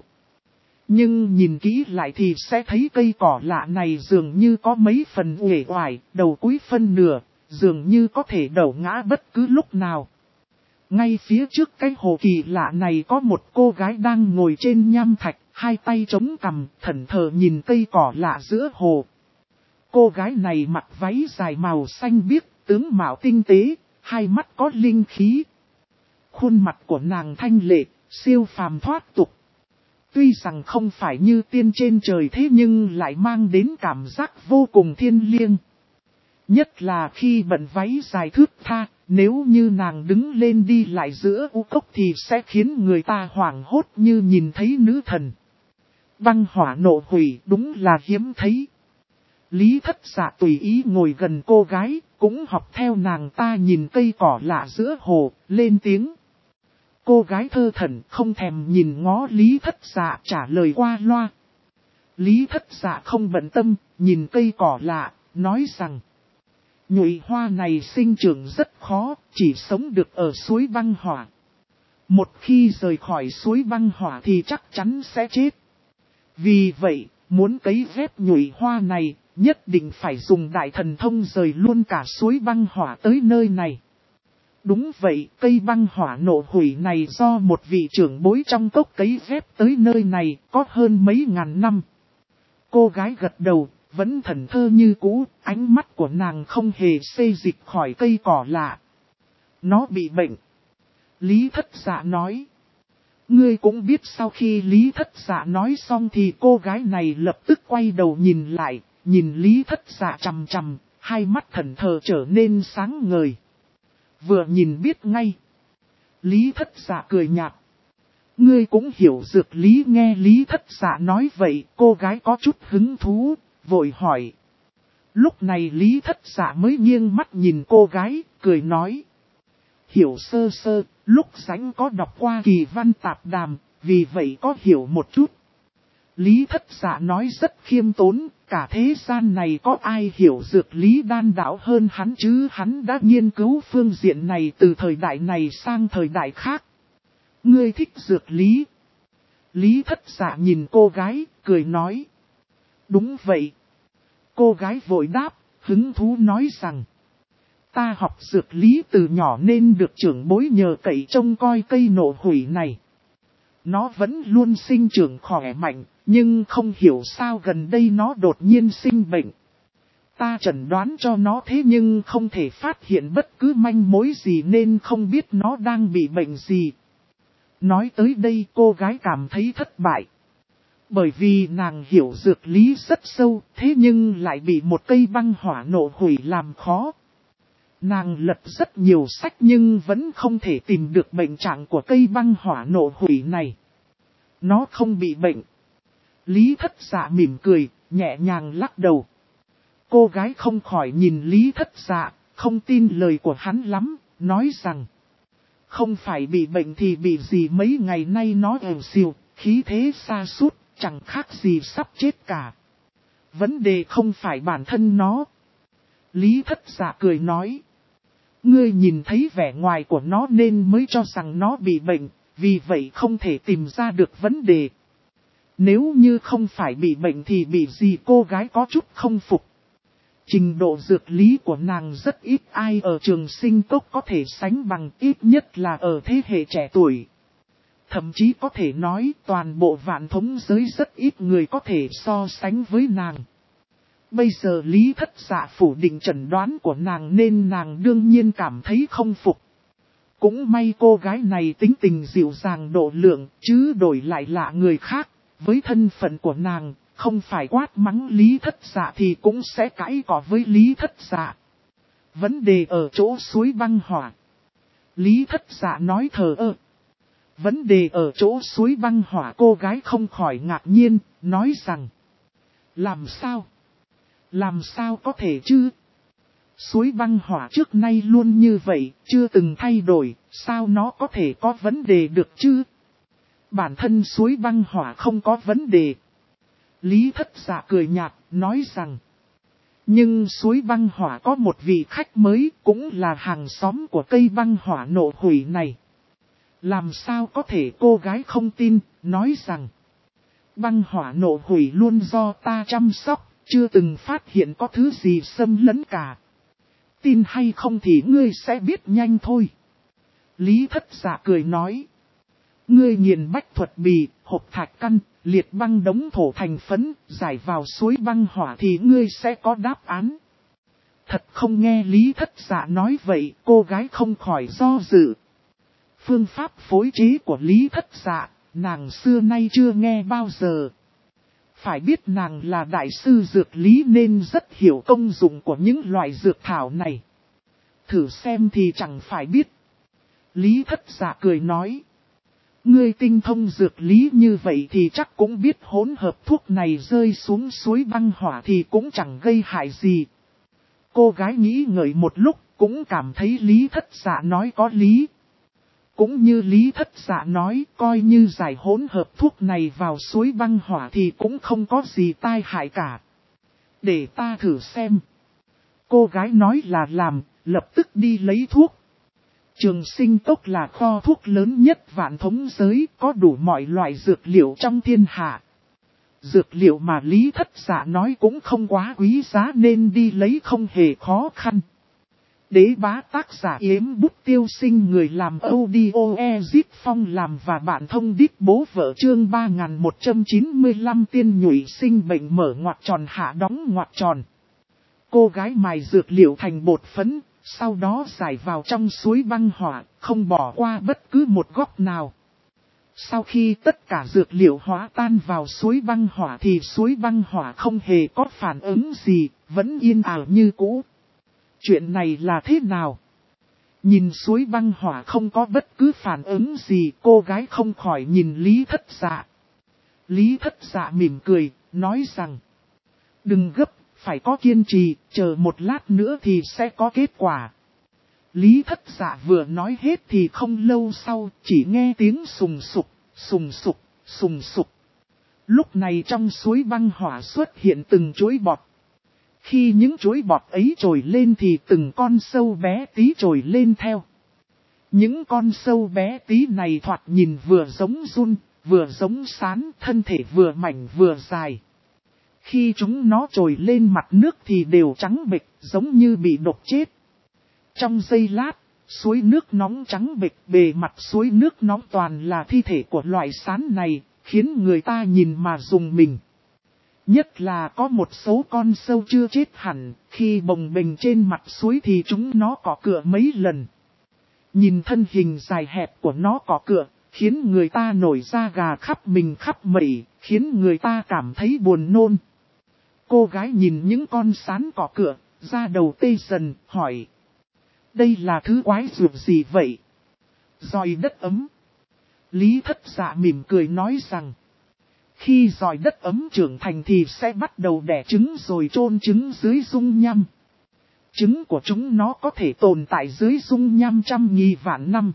Nhưng nhìn kỹ lại thì sẽ thấy cây cỏ lạ này dường như có mấy phần uể oải, đầu cúi phân nửa, dường như có thể đổ ngã bất cứ lúc nào. Ngay phía trước cái hồ kỳ lạ này có một cô gái đang ngồi trên nham thạch, hai tay chống cằm, thẫn thờ nhìn cây cỏ lạ giữa hồ. Cô gái này mặc váy dài màu xanh biếc, tướng mạo tinh tế, hai mắt có linh khí. Khuôn mặt của nàng thanh lệ, siêu phàm thoát tục. Tuy rằng không phải như tiên trên trời thế nhưng lại mang đến cảm giác vô cùng thiêng liêng. Nhất là khi bận váy dài thướt tha, nếu như nàng đứng lên đi lại giữa u cốc thì sẽ khiến người ta hoảng hốt như nhìn thấy nữ thần. Băng hỏa nộ hủy đúng là hiếm thấy. Lý Thất Dạ tùy ý ngồi gần cô gái, cũng học theo nàng ta nhìn cây cỏ lạ giữa hồ, lên tiếng. Cô gái thơ thẩn không thèm nhìn ngó Lý Thất Dạ trả lời qua loa. Lý Thất Dạ không bận tâm, nhìn cây cỏ lạ, nói rằng. Nhụy hoa này sinh trưởng rất khó, chỉ sống được ở suối băng hỏa. Một khi rời khỏi suối băng hỏa thì chắc chắn sẽ chết. Vì vậy, muốn cấy ghép nhụy hoa này, nhất định phải dùng đại thần thông rời luôn cả suối băng hỏa tới nơi này. Đúng vậy, cây băng hỏa nộ hủy này do một vị trưởng bối trong cốc cấy ghép tới nơi này, có hơn mấy ngàn năm. Cô gái gật đầu, vẫn thẫn thơ như cũ, ánh mắt của nàng không hề xê dịch khỏi cây cỏ lạ. Nó bị bệnh. Lý Thất Dạ nói. Ngươi cũng biết sau khi Lý Thất Dạ nói xong thì cô gái này lập tức quay đầu nhìn lại, nhìn Lý Thất Dạ chằm chằm, hai mắt thẫn thờ trở nên sáng ngời. Vừa nhìn biết ngay. Lý Thất Dạ cười nhạt. Ngươi cũng hiểu dược lý, nghe Lý Thất Dạ nói vậy, cô gái có chút hứng thú, vội hỏi. Lúc này Lý Thất Dạ mới nghiêng mắt nhìn cô gái, cười nói. Hiểu sơ sơ, lúc rảnh có đọc qua kỳ văn tạp đàm, vì vậy có hiểu một chút. Lý Thất Dạ nói rất khiêm tốn, cả thế gian này có ai hiểu dược lý đan đạo hơn hắn chứ, hắn đã nghiên cứu phương diện này từ thời đại này sang thời đại khác. Ngươi thích dược lý. Lý Thất Dạ nhìn cô gái, cười nói. Đúng vậy. Cô gái vội đáp, hứng thú nói rằng. Ta học dược lý từ nhỏ nên được trưởng bối nhờ cậy trông coi cây nộ hủy này. Nó vẫn luôn sinh trưởng khỏe mạnh, nhưng không hiểu sao gần đây nó đột nhiên sinh bệnh. Ta chẩn đoán cho nó thế nhưng không thể phát hiện bất cứ manh mối gì nên không biết nó đang bị bệnh gì. Nói tới đây cô gái cảm thấy thất bại. Bởi vì nàng hiểu dược lý rất sâu, thế nhưng lại bị một cây băng hỏa nộ hủy làm khó. Nàng lật rất nhiều sách nhưng vẫn không thể tìm được bệnh trạng của cây băng hỏa nộ hủy này. Nó không bị bệnh. Lý Thất Dạ mỉm cười, nhẹ nhàng lắc đầu. Cô gái không khỏi nhìn Lý Thất Dạ, không tin lời của hắn lắm, nói rằng. Không phải bị bệnh thì bị gì, mấy ngày nay nó ẻo xìu, khí thế sa sút, chẳng khác gì sắp chết cả. Vấn đề không phải bản thân nó. Lý Thất Dạ cười nói. Ngươi nhìn thấy vẻ ngoài của nó nên mới cho rằng nó bị bệnh, vì vậy không thể tìm ra được vấn đề. Nếu như không phải bị bệnh thì bị gì, cô gái có chút không phục. Trình độ dược lý của nàng rất ít ai ở trường sinh cốc có thể sánh bằng, ít nhất là ở thế hệ trẻ tuổi. Thậm chí có thể nói toàn bộ vạn thống giới rất ít người có thể so sánh với nàng. Bây giờ Lý Thất Dạ phủ định chẩn đoán của nàng nên nàng đương nhiên cảm thấy không phục. Cũng may cô gái này tính tình dịu dàng độ lượng, chứ đổi lại là người khác, với thân phận của nàng, không phải quát mắng Lý Thất Dạ thì cũng sẽ cãi cọ với Lý Thất Dạ. Vấn đề ở chỗ suối băng hỏa. Lý Thất Dạ nói thờ ơ. Vấn đề ở chỗ suối băng hỏa, cô gái không khỏi ngạc nhiên, nói rằng. Làm sao? Làm sao có thể chứ? Suối băng hỏa trước nay luôn như vậy, chưa từng thay đổi, sao nó có thể có vấn đề được chứ? Bản thân suối băng hỏa không có vấn đề. Lý Thất Dạ cười nhạt, nói rằng. Nhưng suối băng hỏa có một vị khách mới, cũng là hàng xóm của cây băng hỏa nộ hủy này. Làm sao có thể, cô gái không tin, nói rằng. Băng hỏa nộ hủy luôn do ta chăm sóc, chưa từng phát hiện có thứ gì xâm lấn cả. Tin hay không thì ngươi sẽ biết nhanh thôi. Lý Thất Dạ cười nói. Ngươi nghiền bách thuật bì, hộp thạch căn, liệt băng đống thổ thành phấn, giải vào suối băng hỏa thì ngươi sẽ có đáp án. Thật không nghe Lý Thất Dạ nói vậy, cô gái không khỏi do dự. Phương pháp phối chế của Lý Thất Dạ, nàng xưa nay chưa nghe bao giờ. Phải biết nàng là đại sư dược lý nên rất hiểu công dụng của những loại dược thảo này. Thử xem thì chẳng phải biết. Lý Thất Dạ cười nói. Ngươi tinh thông dược lý như vậy thì chắc cũng biết hỗn hợp thuốc này rơi xuống suối băng hỏa thì cũng chẳng gây hại gì. Cô gái nghĩ ngợi một lúc cũng cảm thấy Lý Thất Dạ nói có lý. Cũng như Lý Thất Dạ nói, coi như giải hỗn hợp thuốc này vào suối băng hỏa thì cũng không có gì tai hại cả. Để ta thử xem. Cô gái nói là làm, lập tức đi lấy thuốc. Trường sinh cốc là kho thuốc lớn nhất vạn thống giới, có đủ mọi loại dược liệu trong thiên hạ. Dược liệu mà Lý Thất Dạ nói cũng không quá quý giá nên đi lấy không hề khó khăn. Đế bá tác giả Yếm Bút Tiêu Sinh, người làm audio Ezip Phong làm và bạn thông đít bố vợ chương 3195 tiên nhụy sinh bệnh mở ngoặc tròn hạ đóng ngoặc tròn. Cô gái mài dược liệu thành bột phấn, sau đó giải vào trong suối băng hỏa, không bỏ qua bất cứ một góc nào. Sau khi tất cả dược liệu hóa tan vào suối băng hỏa thì suối băng hỏa không hề có phản ứng gì, vẫn yên ảo như cũ. Chuyện này là thế nào? Nhìn suối băng hỏa không có bất cứ phản ứng gì, cô gái không khỏi nhìn Lý Thất Dạ. Lý Thất Dạ mỉm cười, nói rằng. Đừng gấp, phải có kiên trì, chờ một lát nữa thì sẽ có kết quả. Lý Thất Dạ vừa nói hết thì không lâu sau, chỉ nghe tiếng sùng sục, Sùng sục, sùng sục. Lúc này trong suối băng hỏa xuất hiện từng chuỗi bọt. Khi những chuỗi bọt ấy trồi lên thì từng con sâu bé tí trồi lên theo. Những con sâu bé tí này thoạt nhìn vừa giống giun, vừa giống sán, thân thể vừa mảnh vừa dài. Khi chúng nó trồi lên mặt nước thì đều trắng bệch, giống như bị độc chết. Trong giây lát, suối nước nóng trắng bệch, bề mặt suối nước nóng toàn là thi thể của loại sán này, khiến người ta nhìn mà rùng mình. Nhất là có một số con sâu chưa chết hẳn, khi bồng bềnh trên mặt suối thì chúng nó cọ cựa mấy lần. Nhìn thân hình dài hẹp của nó cọ cựa, khiến người ta nổi da gà khắp mình khắp mẩy, khiến người ta cảm thấy buồn nôn. Cô gái nhìn những con sán cọ cựa, da đầu tê dần, hỏi. Đây là thứ quái dược gì vậy? Giòi đất ấm. Lý Thất Dạ mỉm cười nói rằng. Khi giòi đất ấm trưởng thành thì sẽ bắt đầu đẻ trứng rồi chôn trứng dưới dung nham. Trứng của chúng nó có thể tồn tại dưới dung nham trăm nghi vạn năm.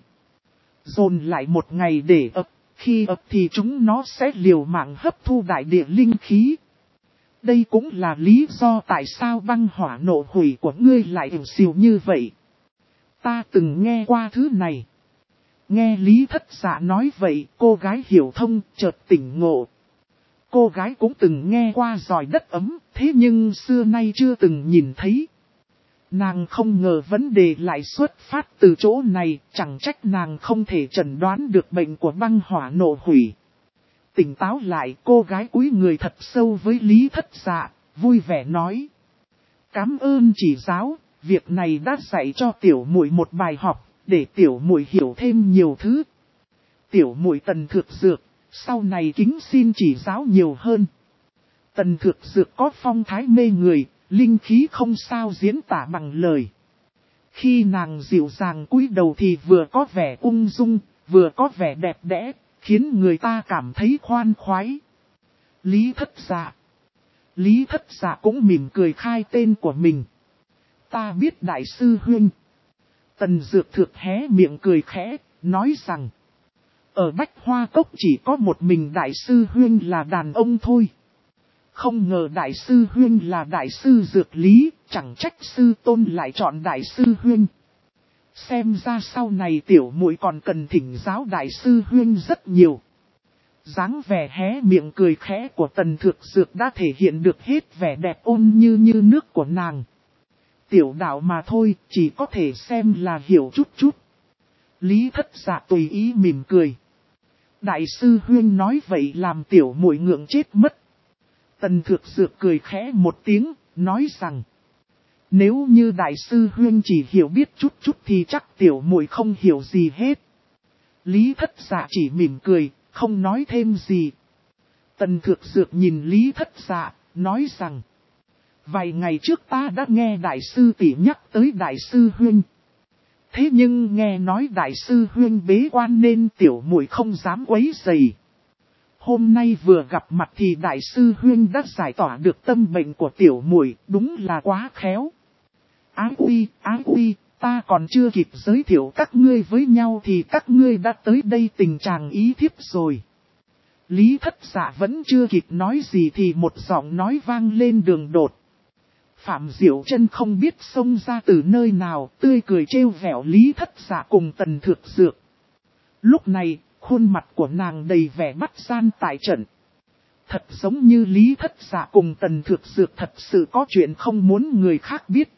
Dồn lại một ngày để ấp, khi ấp thì chúng nó sẽ liều mạng hấp thu đại địa linh khí. Đây cũng là lý do tại sao băng hỏa nộ hủy của ngươi lại ỉu xìu như vậy. Ta từng nghe qua thứ này. Nghe Lý Thất Dạ nói vậy, cô gái hiểu thông, chợt tỉnh ngộ. Cô gái cũng từng nghe qua giòi đất ấm, thế nhưng xưa nay chưa từng nhìn thấy. Nàng không ngờ vấn đề lại xuất phát từ chỗ này, chẳng trách nàng không thể chẩn đoán được bệnh của băng hỏa nộ hủy. Tỉnh táo lại, cô gái cúi người thật sâu với Lý Thất Dạ, vui vẻ nói. Cảm ơn chỉ giáo, việc này đã dạy cho tiểu muội một bài học, để tiểu muội hiểu thêm nhiều thứ. Tiểu muội Tần Thược Dược, sau này kính xin chỉ giáo nhiều hơn. Tần Thược Dược có phong thái mê người, linh khí không sao diễn tả bằng lời. Khi nàng dịu dàng cúi đầu thì vừa có vẻ ung dung, vừa có vẻ đẹp đẽ, khiến người ta cảm thấy khoan khoái. Lý Thất Dạ. Lý Thất Dạ cũng mỉm cười khai tên của mình. Ta biết đại sư huynh. Tần Dược Thược hé miệng cười khẽ, nói rằng. Ở Bách Hoa Cốc chỉ có một mình đại sư huynh là đàn ông thôi. Không ngờ đại sư huynh là đại sư dược lý, chẳng trách sư tôn lại chọn đại sư huynh. Xem ra sau này tiểu muội còn cần thỉnh giáo đại sư huynh rất nhiều. Dáng vẻ hé miệng cười khẽ của Tần Thược Dược đã thể hiện được hết vẻ đẹp ôn như nước của nàng. Tiểu đạo mà thôi, chỉ có thể xem là hiểu chút chút. Lý Thất Dạ tùy ý mỉm cười. Đại sư huynh nói vậy làm tiểu muội ngượng chết mất. Tần Thược Dược cười khẽ một tiếng, nói rằng. Nếu như đại sư huynh chỉ hiểu biết chút chút thì chắc tiểu muội không hiểu gì hết. Lý Thất Dạ chỉ mỉm cười, không nói thêm gì. Tần Thược Dược nhìn Lý Thất Dạ, nói rằng. Vài ngày trước ta đã nghe đại sư tỷ nhắc tới đại sư huynh. Thế nhưng nghe nói đại sư huynh bế quan nên tiểu muội không dám quấy rầy. Hôm nay vừa gặp mặt thì đại sư huynh đã giải tỏa được tâm bệnh của tiểu muội, đúng là quá khéo. Ái uy, ta còn chưa kịp giới thiệu các ngươi với nhau thì các ngươi đã tới đây tình trạng ý thiếp rồi. Lý Thất Dạ vẫn chưa kịp nói gì thì một giọng nói vang lên đường đột. Phạm Diệu Chân không biết xông ra từ nơi nào, tươi cười trêu vẻo Lý Thất Dạ cùng Tần Thược Dược. Lúc này, khuôn mặt của nàng đầy vẻ bắt gian tại trận. Thật giống như Lý Thất Dạ cùng Tần Thược Dược thật sự có chuyện không muốn người khác biết.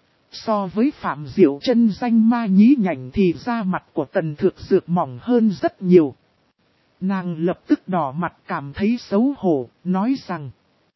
So với Phạm Diệu Chân danh ma nhí nhảnh thì da mặt của Tần Thược Dược mỏng hơn rất nhiều. Nàng lập tức đỏ mặt cảm thấy xấu hổ, nói rằng.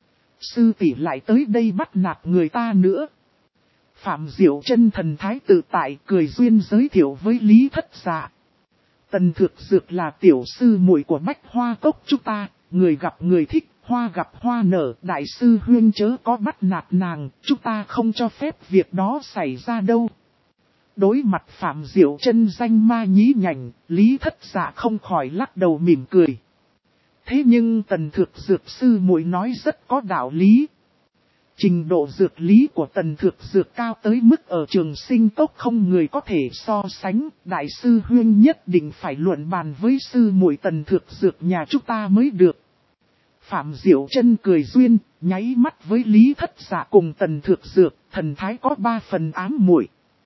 Sư tỷ lại tới đây bắt nạt người ta nữa. Phạm Diệu Chân thần thái tự tại cười duyên giới thiệu với Lý Thất Dạ. Tần Thược Dược là tiểu sư muội của Bách Hoa Cốc chúng ta, người gặp người thích, hoa gặp hoa nở, đại sư huynh chớ có bắt nạt nàng, chúng ta không cho phép việc đó xảy ra đâu. Đối mặt Phạm Diệu Chân danh ma nhí nhảnh, Lý Thất Dạ không khỏi lắc đầu mỉm cười. Thế nhưng Tần Thược Dược sư muội nói rất có đạo lý. Trình độ dược lý của Tần Thược Dược cao tới mức ở Trường Sinh Cốc không người có thể so sánh. Đại sư Huyên nhất định phải luận bàn với sư muội Tần Thược Dược nhà chúng ta mới được. Phạm Diệu Chân cười duyên, nháy mắt với Lý Thất Dạ cùng Tần Thược Dược, thần thái có 3 phần ám muội.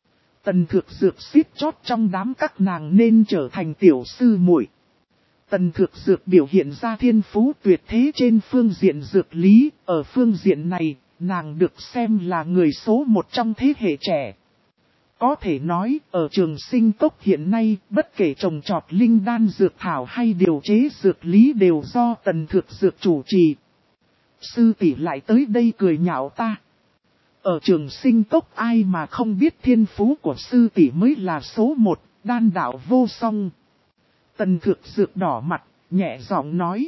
Tần Thược Dược suýt chót trong đám các nàng nên trở thành tiểu sư muội. Tần Thược Dược biểu hiện ra thiên phú tuyệt thế trên phương diện dược lý, ở phương diện này, nàng được xem là người số 1 trong thế hệ trẻ. Có thể nói, ở Trường Sinh Cốc hiện nay, bất kể trồng trọt linh đan dược thảo hay điều chế dược lý đều do Tần Thược Dược chủ trì. Sư tỷ lại tới đây cười nhạo ta. Ở Trường Sinh Cốc ai mà không biết thiên phú của sư tỷ mới là số 1, đan đạo vô song. Tần Thược Dược đỏ mặt, nhẹ giọng nói.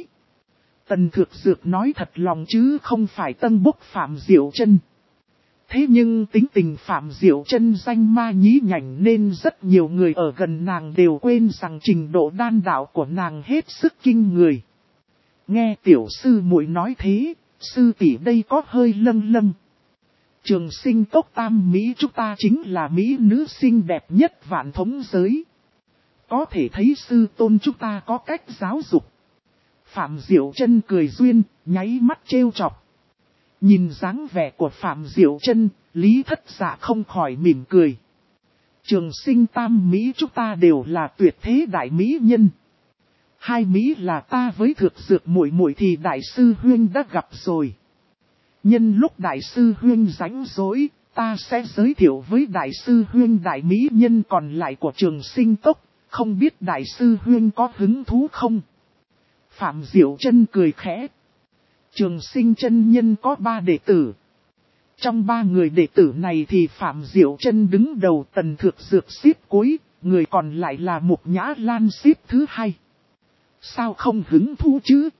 Tần Thược Dược nói thật lòng chứ không phải tân bốc Phạm Diệu Chân. Thế nhưng tính tình Phạm Diệu Chân danh ma nhí nhảnh nên rất nhiều người ở gần nàng đều quên rằng trình độ đan đạo của nàng hết sức kinh người. Nghe tiểu sư muội nói thế, sư tỷ đây có hơi lâng lâng. Trường Sinh Cốc Tam Mỹ chúng ta chính là Mỹ nữ xinh đẹp nhất vạn thống giới. Có thể thấy sư tôn chúng ta có cách giáo dục. Phạm Diệu Chân cười duyên, nháy mắt trêu chọc. Nhìn dáng vẻ của Phạm Diệu Chân, Lý Thất Dạ không khỏi mỉm cười. Trường Sinh Tam Mỹ chúng ta đều là tuyệt thế đại mỹ nhân. Hai Mỹ là ta với Thược Dược muội muội thì đại sư Huyên đã gặp rồi. Nhân lúc đại sư Huyên rảnh rỗi, ta sẽ giới thiệu với đại sư Huyên đại mỹ nhân còn lại của Trường Sinh Cốc, không biết đại sư Huyên có hứng thú không? Phạm Diệu Chân cười khẽ. Trường Sinh chân nhân có 3 đệ tử. Trong 3 người đệ tử này thì Phạm Diệu Chân đứng đầu, Tần Thược Dược xếp cuối, người còn lại là Mục Nhã Lan xếp thứ 2. Sao không hứng thú chứ?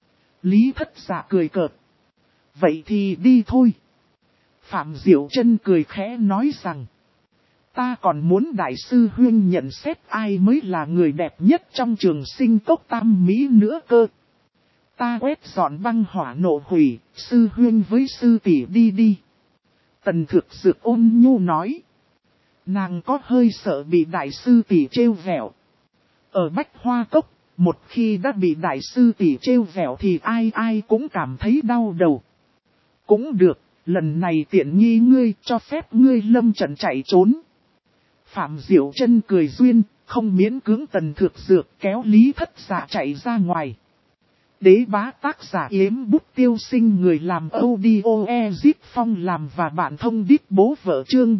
Lý Thất Dạ cười cợt. Vậy thì đi thôi. Phạm Diệu Chân cười khẽ nói rằng. Ta còn muốn đại sư Huyên nhận xét ai mới là người đẹp nhất trong Trường Sinh Cốc Tam Mỹ nữa cơ. Ta quét dọn băng hỏa nộ hủy, sư Huyên với sư tỷ đi đi. Tần Thược Dược ôn nhu nói. Nàng có hơi sợ bị đại sư tỷ trêu vẹo. Ở Bách Hoa Cốc, một khi đã bị đại sư tỷ trêu vẹo thì ai ai cũng cảm thấy đau đầu. Cũng được, lần này tiện nghi ngươi cho phép ngươi lâm trận chạy trốn. Phạm Diệu Chân cười duyên, không miễn cưỡng Tần Thược Dược kéo Lý Thất Dạ chạy ra ngoài. Đế bá tác giả Yếm Bút Tiêu Sinh người làm audio Zip Phong làm và bạn thông đít bố vợ chương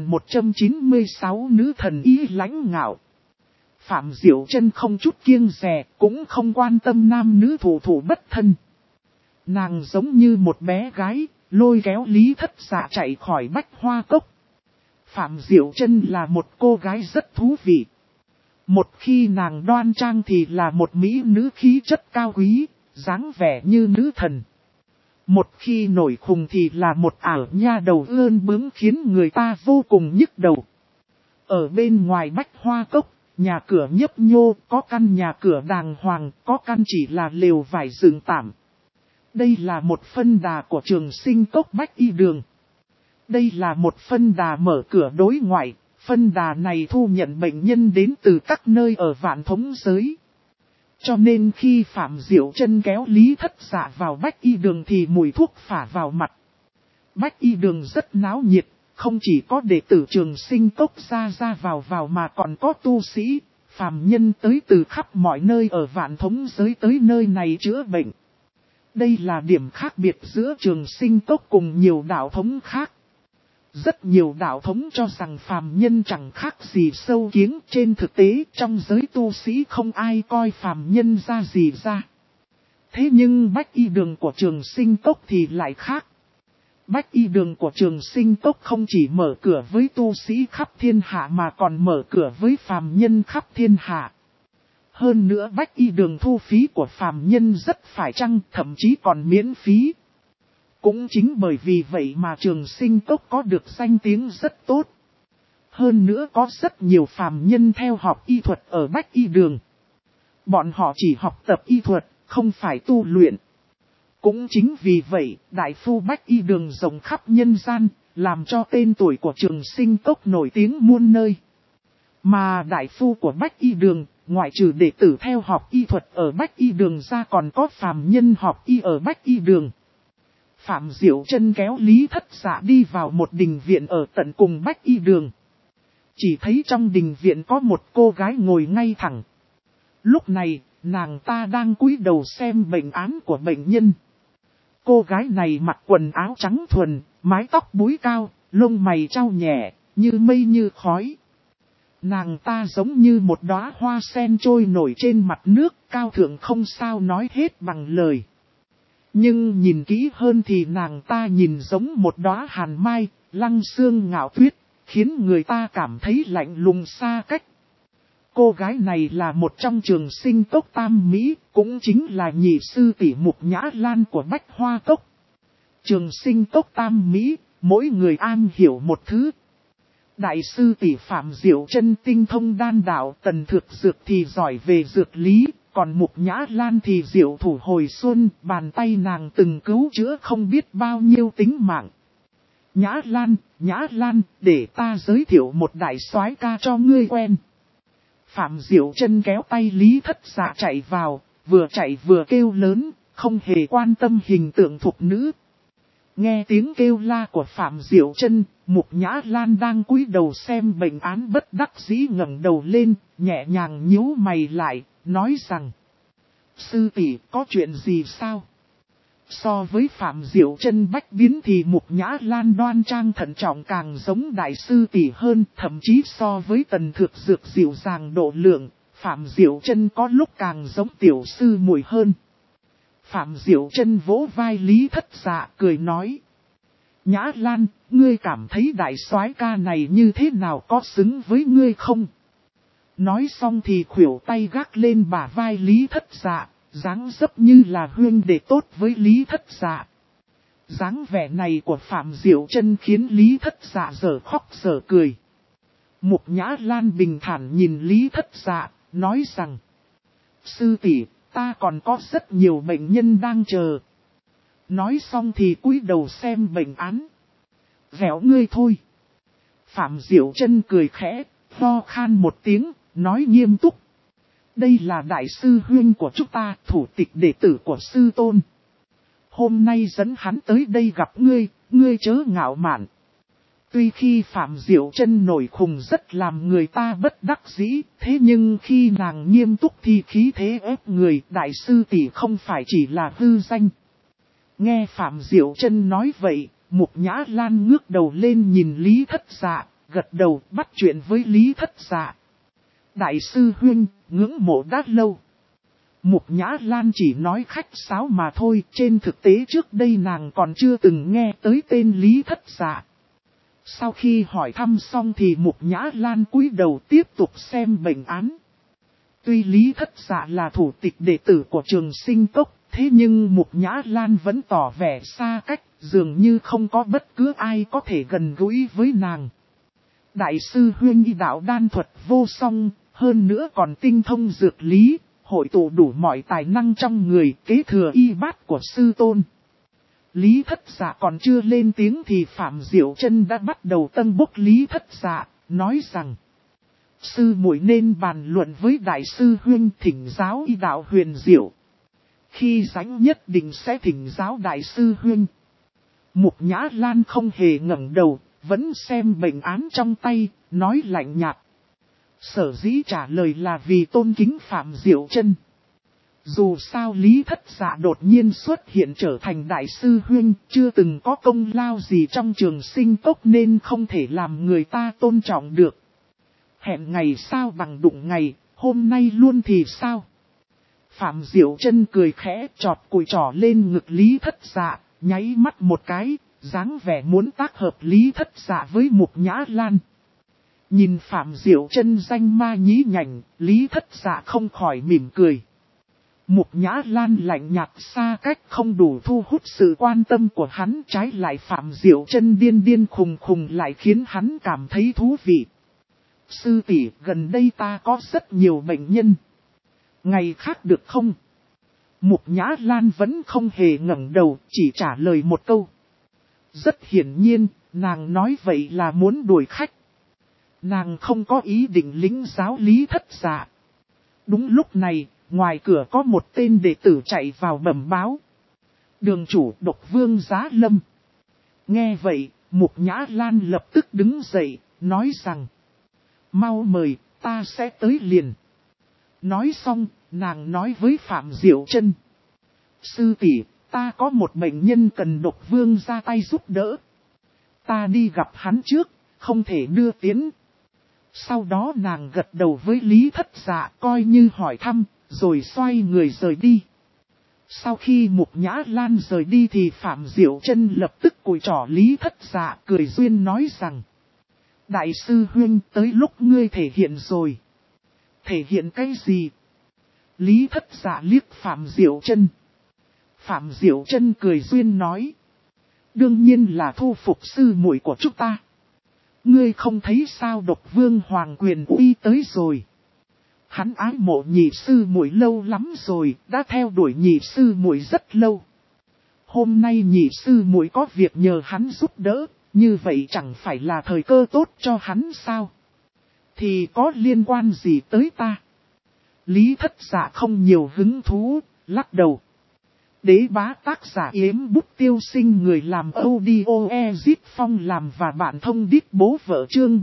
3196 nữ thần ý lãnh ngạo. Phạm Diệu Chân không chút kiêng dè, cũng không quan tâm nam nữ thủ thủ bất thân. Nàng giống như một bé gái, lôi kéo Lý Thất Dạ chạy khỏi Bách Hoa Cốc. Phạm Diệu Chân là một cô gái rất thú vị. Một khi nàng đoan trang thì là một mỹ nữ khí chất cao quý, dáng vẻ như nữ thần. Một khi nổi khùng thì là một ảo nha đầu ươn bướng khiến người ta vô cùng nhức đầu. Ở bên ngoài Bách Hoa Cốc, nhà cửa nhấp nhô, có căn nhà cửa đàng hoàng, có căn chỉ là lều vải dựng tạm. Đây là một phân đà của Trường Sinh Cốc Bách Y Đường. Đây là một phân đà mở cửa đối ngoại, phân đà này thu nhận bệnh nhân đến từ các nơi ở vạn thống giới. Cho nên khi Phạm Diệu Chân kéo Lý Thất Dạ vào Bách Y Đường thì mùi thuốc phả vào mặt. Bách Y Đường rất náo nhiệt, không chỉ có đệ tử Trường Sinh Cốc ra vào mà còn có tu sĩ, phàm nhân tới từ khắp mọi nơi ở vạn thống giới tới nơi này chữa bệnh. Đây là điểm khác biệt giữa Trường Sinh Cốc cùng nhiều đạo thống khác. Rất nhiều đạo thống cho rằng phàm nhân chẳng khác gì sâu kiến, trên thực tế trong giới tu sĩ không ai coi phàm nhân ra gì ra. Thế nhưng Bách Y Đường của Trường Sinh Cốc thì lại khác. Bách Y Đường của Trường Sinh Cốc không chỉ mở cửa với tu sĩ khắp thiên hạ mà còn mở cửa với phàm nhân khắp thiên hạ. Hơn nữa Bách Y Đường thu phí của phàm nhân rất phải chăng, thậm chí còn miễn phí. Cũng chính bởi vì vậy mà Trường Sinh Cốc có được danh tiếng rất tốt. Hơn nữa có rất nhiều phàm nhân theo học y thuật ở Bách Y Đường. Bọn họ chỉ học tập y thuật, không phải tu luyện. Cũng chính vì vậy, đại phu Bách Y Đường rộng khắp nhân gian, làm cho tên tuổi của Trường Sinh Cốc nổi tiếng muôn nơi. Mà đại phu của Bách Y Đường, ngoại trừ đệ tử theo học y thuật ở Bách Y Đường ra còn có phàm nhân học y ở Bách Y Đường. Phạm Diệu Chân kéo Lý Thất Dạ đi vào một đình viện ở tận cùng Bách Y Đường. Chỉ thấy trong đình viện có một cô gái ngồi ngay thẳng. Lúc này, nàng ta đang cúi đầu xem bệnh án của bệnh nhân. Cô gái này mặc quần áo trắng thuần, mái tóc búi cao, lông mày trao nhẹ, như mây như khói. Nàng ta giống như một đóa hoa sen trôi nổi trên mặt nước, cao thượng không sao nói hết bằng lời. Nhưng nhìn kỹ hơn thì nàng ta nhìn giống một đóa hàn mai, lăng xương ngạo tuyết, khiến người ta cảm thấy lạnh lùng xa cách. Cô gái này là một trong Trường Sinh Cốc Tam Mỹ, cũng chính là nhị sư tỷ Mục Nhã Lan của Bách Hoa Cốc. Trường Sinh Cốc Tam Mỹ, mỗi người an hiểu một thứ. Đại sư tỷ Phạm Diệu Chân tinh thông đan đạo, Tần Thược Dược thì giỏi về dược lý, còn Mục Nhã Lan thì diệu thủ hồi xuân, bàn tay nàng từng cứu chữa không biết bao nhiêu tính mạng. Nhã Lan, để ta giới thiệu một đại soái ca cho ngươi quen. Phạm Diệu Chân kéo tay Lý Thất Dạ chạy vào, vừa chạy vừa kêu lớn, không hề quan tâm hình tượng thục nữ. Nghe tiếng kêu la của Phạm Diệu Chân, Mục Nhã Lan đang cúi đầu xem bệnh án bất đắc dĩ ngẩng đầu lên, nhẹ nhàng nhíu mày lại, nói rằng: Sư tỷ có chuyện gì sao? So với Phạm Diệu Chân bách biến thì Mục Nhã Lan đoan trang thận trọng càng giống đại sư tỷ hơn, thậm chí so với Tần Thược Dược dịu dàng độ lượng, Phạm Diệu Chân có lúc càng giống tiểu sư muội hơn. Phạm Diệu Chân vỗ vai Lý Thất Dạ cười nói: Nhã Lan, ngươi cảm thấy đại soái ca này như thế nào, có xứng với ngươi không? Nói xong thì khuỷu tay gác lên bả vai Lý Thất Dạ, dáng dấp như là huynh đệ tốt với Lý Thất Dạ. Dáng vẻ này của Phạm Diệu Chân khiến Lý Thất Dạ dở khóc dở cười. Mục Nhã Lan bình thản nhìn Lý Thất Dạ, nói rằng: Sư tỷ, ta còn có rất nhiều bệnh nhân đang chờ. Nói xong thì cúi đầu xem bệnh án. Vẻo ngươi thôi. Phạm Diệu Chân cười khẽ, ho khan một tiếng, nói nghiêm túc: Đây là đại sư huynh của chúng ta, thủ tịch đệ tử của sư tôn. Hôm nay dẫn hắn tới đây gặp ngươi, ngươi chớ ngạo mạn. Tuy khi Phạm Diệu Chân nổi khùng rất làm người ta bất đắc dĩ, thế nhưng khi nàng nghiêm túc thì khí thế ép người, đại sư tỷ không phải chỉ là hư danh. Nghe Phạm Diệu Chân nói vậy, Mục Nhã Lan ngước đầu lên nhìn Lý Thất Dạ, gật đầu bắt chuyện với Lý Thất Dạ. Đại sư huynh, ngưỡng mộ đã lâu. Mục Nhã Lan chỉ nói khách sáo mà thôi, trên thực tế trước đây nàng còn chưa từng nghe tới tên Lý Thất Dạ. Sau khi hỏi thăm xong thì Mục Nhã Lan cúi đầu tiếp tục xem bệnh án. Tuy Lý Thất Dạ là thủ tịch đệ tử của Trường Sinh Cốc, thế nhưng Mục Nhã Lan vẫn tỏ vẻ xa cách, dường như không có bất cứ ai có thể gần gũi với nàng. Đại sư huynh y đạo đan thuật vô song, hơn nữa còn tinh thông dược lý, hội tụ đủ mọi tài năng trong người, kế thừa y bát của sư tôn. Lý Thất Dạ còn chưa lên tiếng thì Phạm Diệu Chân đã bắt đầu tân bốc Lý Thất Dạ, nói rằng: Sư muội nên bàn luận với đại sư huynh thỉnh giáo y đạo huyền diệu. Khi rảnh nhất định sẽ thỉnh giáo đại sư huynh. Mục Nhã Lan không hề ngẩng đầu, vẫn xem bệnh án trong tay, nói lạnh nhạt. Sở dĩ trả lời là vì tôn kính Phạm Diệu Chân. Dù sao Lý Thất Dạ đột nhiên xuất hiện trở thành đại sư huynh, chưa từng có công lao gì trong Trường Sinh Cốc nên không thể làm người ta tôn trọng được. Hẹn ngày sao bằng đụng ngày, hôm nay luôn thì sao? Phạm Diệu Chân cười khẽ chọt cùi trỏ lên ngực Lý Thất Dạ, nháy mắt một cái, dáng vẻ muốn tác hợp Lý Thất Dạ với Mục Nhã Lan. Nhìn Phạm Diệu Chân danh ma nhí nhảnh, Lý Thất Dạ không khỏi mỉm cười. Mục Nhã Lan lạnh nhạt xa cách không đủ thu hút sự quan tâm của hắn, trái lại Phạm Diệu Chân điên điên khùng khùng lại khiến hắn cảm thấy thú vị. Sư tỷ, gần đây ta có rất nhiều bệnh nhân. Ngày khác được không? Mục Nhã Lan vẫn không hề ngẩng đầu, chỉ trả lời một câu. Rất hiển nhiên, nàng nói vậy là muốn đuổi khách. Nàng không có ý định lĩnh giáo Lý Thất Dạ. Đúng lúc này, ngoài cửa có một tên đệ tử chạy vào bẩm báo. Đường chủ Độc Vương Giá Lâm. Nghe vậy, Mục Nhã Lan lập tức đứng dậy, nói rằng. Mau mời, ta sẽ tới liền. Nói xong, nàng nói với Phạm Diệu Trân. Sư tỷ, ta có một bệnh nhân cần Độc Vương ra tay giúp đỡ. Ta đi gặp hắn trước, không thể đưa tiến. Sau đó nàng gật đầu với Lý Thất Dạ coi như hỏi thăm, rồi xoay người rời đi. Sau khi Mục Nhã Lan rời đi thì Phạm Diệu Trân lập tức cùi trỏ Lý Thất Dạ cười duyên nói rằng. Đại sư huynh tới lúc ngươi thể hiện rồi. Thể hiện cái gì? Lý Thất Dạ liếc Phạm Diệu Trân. Phạm Diệu Trân cười duyên nói. Đương nhiên là thu phục sư muội của chúng ta. Ngươi không thấy sao Độc Vương Hoàng Quyền Uy tới rồi. Hắn ái mộ nhị sư muội lâu lắm rồi, đã theo đuổi nhị sư muội rất lâu. Hôm nay nhị sư muội có việc nhờ hắn giúp đỡ, như vậy chẳng phải là thời cơ tốt cho hắn sao? Thì có liên quan gì tới ta? Lý Thất Dạ không nhiều hứng thú, lắc đầu. Đế bá tác giả Yếm Bút Tiêu Sinh người làm audio Ezit Phong làm và bạn thông đít bố vợ chương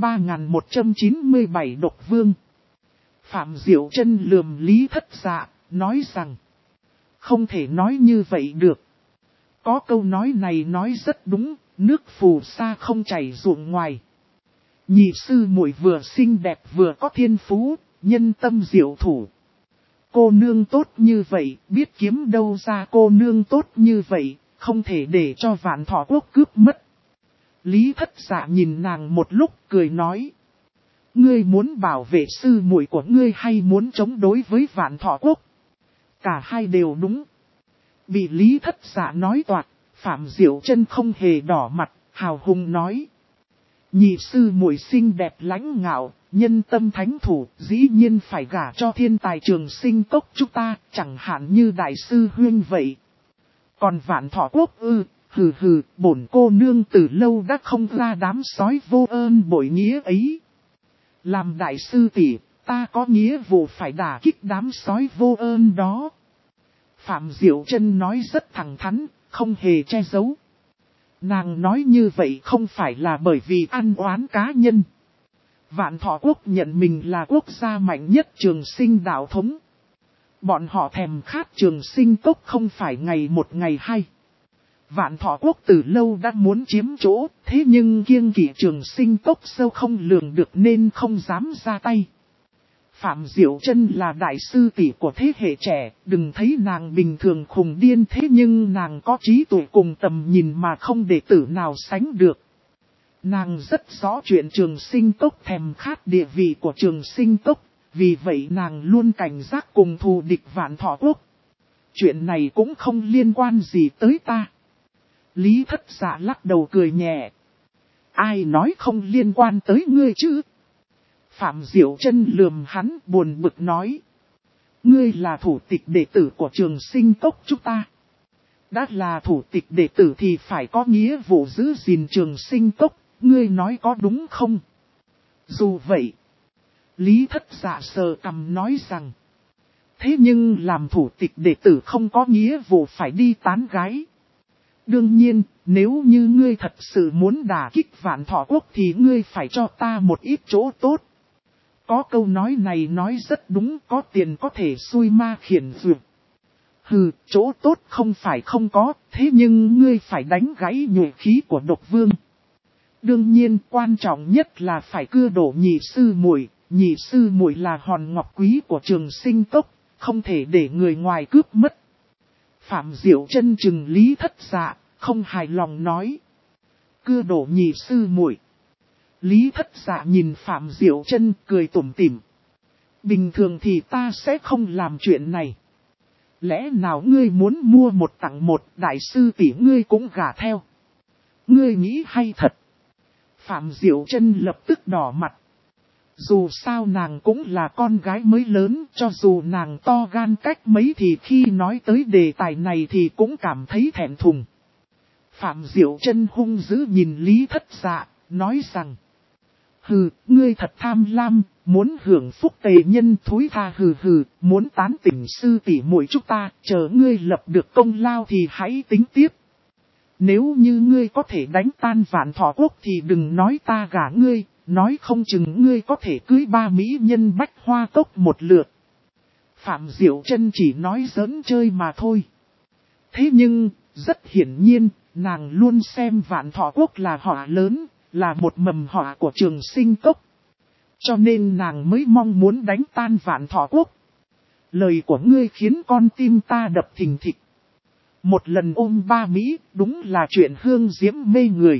3197 Độc Vương. Phạm Diệu Trân lườm Lý Thất Dạ, nói rằng. Không thể nói như vậy được. Có câu nói này nói rất đúng, nước phù sa không chảy ruộng ngoài. Nhị sư muội vừa xinh đẹp vừa có thiên phú, nhân tâm diệu thủ. Cô nương tốt như vậy, biết kiếm đâu ra cô nương tốt như vậy, không thể để cho Vạn Thọ Quốc cướp mất. Lý Thất Dạ nhìn nàng một lúc cười nói. Ngươi muốn bảo vệ sư muội của ngươi hay muốn chống đối với Vạn Thọ Quốc? Cả hai đều đúng. Bị Lý Thất Dạ nói toạc, Phạm Diệu Trân không hề đỏ mặt, hào hùng nói. Nhị sư muội xinh đẹp lãnh ngạo, nhân tâm thánh thủ, dĩ nhiên phải gả cho thiên tài Trường Sinh cốc chúng ta, chẳng hạn như đại sư huynh vậy. Còn Vạn Thọ Quốc hừ, bổn cô nương từ lâu đã không ra đám sói vô ơn bội nghĩa ấy. Làm đại sư tỷ, ta có nghĩa vụ phải đả kích đám sói vô ơn đó. Phạm Diệu Trân nói rất thẳng thắn, không hề che giấu. Nàng nói như vậy không phải là bởi vì ăn oán cá nhân. Vạn Thọ Quốc nhận mình là quốc gia mạnh nhất Trường Sinh đạo thống. Bọn họ thèm khát Trường Sinh cốc không phải ngày một ngày hai. Vạn Thọ Quốc từ lâu đã muốn chiếm chỗ, thế nhưng kiêng kỵ Trường Sinh cốc sâu không lường được nên không dám ra tay. Phạm Diệu Trân là đại sư tỷ của thế hệ trẻ, đừng thấy nàng bình thường khùng điên thế nhưng nàng có trí tuệ cùng tầm nhìn mà không đệ tử nào sánh được. Nàng rất rõ chuyện Trường Sinh cốc thèm khát địa vị của Trường Sinh cốc, vì vậy nàng luôn cảnh giác cùng thù địch Vạn Thọ Quốc. Chuyện này cũng không liên quan gì tới ta. Lý Thất Dạ lắc đầu cười nhẹ. Ai nói không liên quan tới ngươi chứ? Phạm Diệu Trân lườm hắn buồn bực nói. Ngươi là thủ tịch đệ tử của Trường Sinh cốc chúng ta. Đã là thủ tịch đệ tử thì phải có nghĩa vụ giữ gìn Trường Sinh cốc, ngươi nói có đúng không? Dù vậy, Lý Thất Dạ sờ cằm nói rằng. Thế nhưng làm thủ tịch đệ tử không có nghĩa vụ phải đi tán gái. Đương nhiên, nếu như ngươi thật sự muốn đả kích Vạn Thọ Quốc thì ngươi phải cho ta một ít chỗ tốt. Có câu nói này nói rất đúng, có tiền có thể xui ma khiển dược. Hừ, chỗ tốt không phải không có, thế nhưng ngươi phải đánh gãy nhuệ khí của Độc Vương. Đương nhiên, quan trọng nhất là phải cưa đổ nhị sư muội là hòn ngọc quý của Trường Sinh cốc, không thể để người ngoài cướp mất. Phạm Diệu Trân trừng Lý Thất Dạ, không hài lòng nói. Cưa đổ nhị sư muội. Lý Thất Dạ nhìn Phạm Diệu Trân cười tủm tỉm. Bình thường thì ta sẽ không làm chuyện này. Lẽ nào ngươi muốn mua một tặng một, đại sư tỷ ngươi cũng gả theo? Ngươi nghĩ hay thật. Phạm Diệu Trân lập tức đỏ mặt. Dù sao nàng cũng là con gái mới lớn, cho dù nàng to gan cách mấy thì khi nói tới đề tài này thì cũng cảm thấy thẹn thùng. Phạm Diệu Chân hung dữ nhìn Lý Thất Dạ, nói rằng: hừ, ngươi thật tham lam, muốn hưởng phúc tề nhân thúi tha, hừ hừ, muốn tán tỉnh sư tỷ muội chúng ta, chờ ngươi lập được công lao thì hãy tính tiếp. Nếu như ngươi có thể đánh tan Vạn Thọ Quốc thì đừng nói ta gả ngươi, nói không chừng ngươi có thể cưới 3 mỹ nhân Bách Hoa Cốc một lượt. Phạm Diệu Chân chỉ nói giỡn chơi mà thôi. Thế nhưng, rất hiển nhiên, nàng luôn xem Vạn Thọ Quốc là họa lớn, là một mầm họa của Trường Sinh Cốc. Cho nên nàng mới mong muốn đánh tan Vạn Thọ Quốc. Lời của ngươi khiến con tim ta đập thình thịch. Một lần ôm 3 mỹ, đúng là chuyện hương diễm mê người.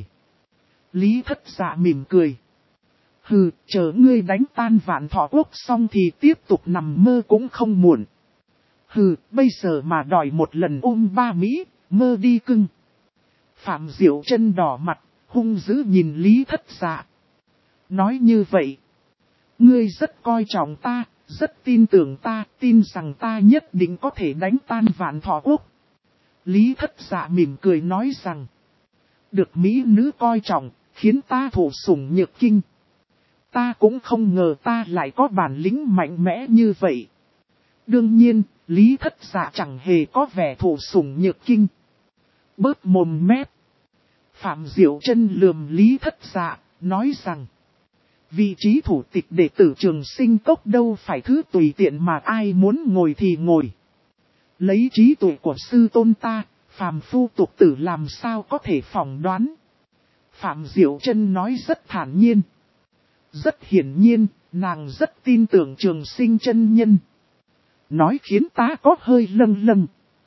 Lý Thất Dạ mỉm cười. Hừ, chờ ngươi đánh tan Vạn Thọ Quốc xong thì tiếp tục nằm mơ cũng không muộn. Hừ, bây giờ mà đòi một lần ôm 3 mỹ, mơ đi cưng. Phạm Diệu Chân đỏ mặt, hung dữ nhìn Lý Thất Dạ. Nói như vậy, ngươi rất coi trọng ta, rất tin tưởng ta, tin rằng ta nhất định có thể đánh tan Vạn Thọ Quốc. Lý Thất Dạ mỉm cười nói rằng, được mỹ nữ coi trọng, khiến ta thụ sủng nhược kinh. Ta cũng không ngờ ta lại có bản lĩnh mạnh mẽ như vậy. Đương nhiên, Lý Thất Dạ chẳng hề có vẻ thụ sủng nhược kinh. Bớt mồm mép. Phạm Diệu Chân lườm Lý Thất Dạ, nói rằng, vị trí thủ tịch đệ tử Trường Sinh Cốc đâu phải thứ tùy tiện mà ai muốn ngồi thì ngồi. Lấy trí tuệ của sư tôn ta, phàm phu tục tử làm sao có thể phỏng đoán. Phạm Diệu Chân nói rất thản nhiên. Rất hiển nhiên, nàng rất tin tưởng Trường Sinh chân nhân. Nói khiến ta có hơi lâng lâng.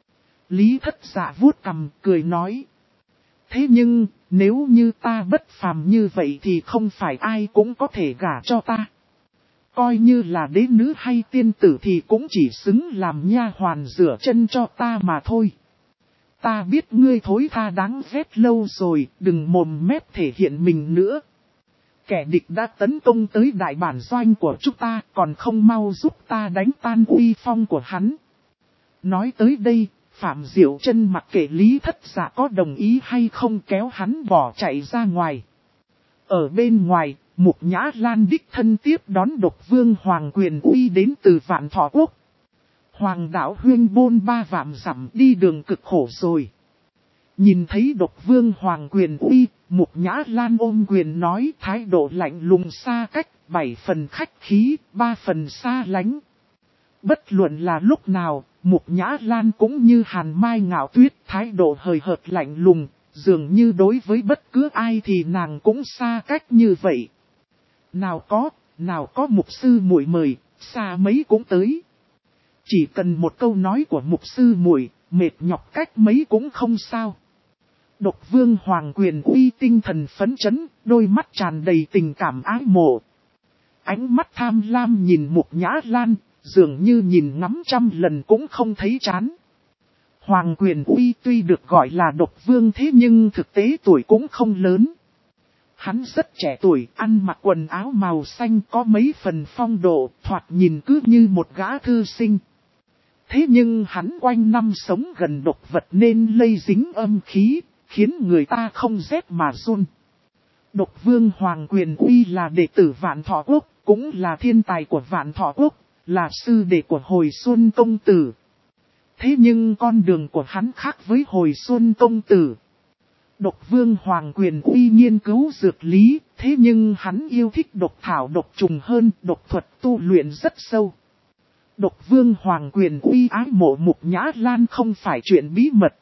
Lý Thất Dạ vuốt cằm cười nói. Thế nhưng, nếu như ta bất phàm như vậy thì không phải ai cũng có thể gả cho ta. Coi như là đế nữ hay tiên tử thì cũng chỉ xứng làm nha hoàn rửa chân cho ta mà thôi. Ta biết ngươi thối tha đáng ghét lâu rồi, đừng mồm mép thể hiện mình nữa. Kẻ địch đã tấn công tới đại bản doanh của chúng ta, còn không mau giúp ta đánh tan uy phong của hắn. Nói tới đây, Phạm Diệu Chân mặc kệ Lý Thất Dạ có đồng ý hay không kéo hắn bỏ chạy ra ngoài. Ở bên ngoài, Mục Nhã Lan đích thân tiếp đón Độc Vương Hoàng Quyền Uy đến từ Vạn Thọ Quốc. Hoàng đạo huyên bôn 3 vạn dặm đi đường cực khổ rồi. Nhìn thấy Độc Vương Hoàng Quyền Uy, Mục Nhã Lan ôm quyền nói thái độ lạnh lùng xa cách, 7 phần khách khí, 3 phần xa lánh. Bất luận là lúc nào, Mục Nhã Lan cũng như Hàn Mai Ngạo Tuyết, thái độ hời hợt lạnh lùng, dường như đối với bất cứ ai thì nàng cũng xa cách như vậy. Nào có mục sư muội mời, xa mấy cũng tới. Chỉ cần một câu nói của mục sư muội, mệt nhọc cách mấy cũng không sao. Độc Vương Hoàng Quyền Uy tinh thần phấn chấn, đôi mắt tràn đầy tình cảm ái mộ. Ánh mắt tham lam nhìn Mục Nhã Lan, dường như nhìn ngắm 100 lần cũng không thấy chán. Hoàng Quyền Uy tuy được gọi là Độc Vương thế nhưng thực tế tuổi cũng không lớn. Hắn rất trẻ tuổi, ăn mặc quần áo màu xanh có mấy phần phong độ, thoạt nhìn cứ như một gã thư sinh. Thế nhưng hắn quanh năm sống gần độc vật nên lây dính âm khí, khiến người ta không rét mà run. Độc Vương Hoàng Quyền Uy là đệ tử Vạn Thọ Quốc, cũng là thiên tài của Vạn Thọ Quốc, là sư đệ của Hồi Xuân Công Tử. Thế nhưng con đường của hắn khác với Hồi Xuân Công Tử. Độc Vương Hoàng Quyền Uy nghiên cứu dược lý, thế nhưng hắn yêu thích độc thảo độc trùng hơn, độc thuật tu luyện rất sâu. Độc Vương Hoàng Quyền Uy ái mộ Mục Nhã Lan không phải chuyện bí mật.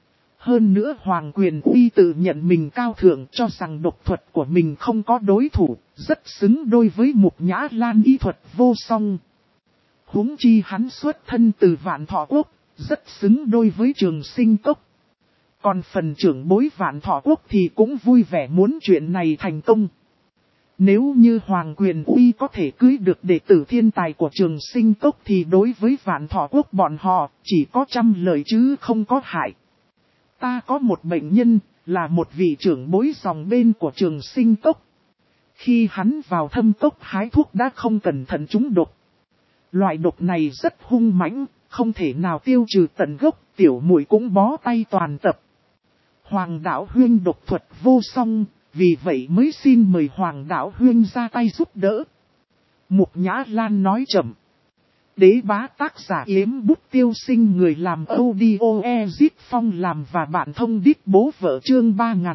Hơn nữa Hoàng Quyền Uy tự nhận mình cao thượng, cho rằng độc thuật của mình không có đối thủ, rất xứng đôi với Mục Nhã Lan y thuật vô song. Huống chi hắn xuất thân từ Vạn Thọ Quốc, rất xứng đôi với Trường Sinh Cốc. Còn phần trưởng bối Vạn Thọ Quốc thì cũng vui vẻ muốn chuyện này thành công. Nếu như Hoàng Quyền Uy có thể cưới được đệ tử thiên tài của Trường Sinh Cốc thì đối với Vạn Thọ Quốc bọn họ chỉ có 100 lợi chứ không có hại. Ta có một bệnh nhân, là một vị trưởng bối dòng bên của Trường Sinh Cốc. Khi hắn vào thâm cốc hái thuốc đã không cẩn thận trúng độc. Loại độc này rất hung mãnh, không thể nào tiêu trừ tận gốc, tiểu muội cũng bó tay toàn tập. Hoàng đạo huynh độc thuật vô song, vì vậy mới xin mời Hoàng đạo huynh ra tay giúp đỡ. Mục Nhã Lan nói chậm. Đế bá tác giả Yếm Bút Tiêu Sinh, người làm audio Ezit Phong làm và bạn thông đít bố vợ, chương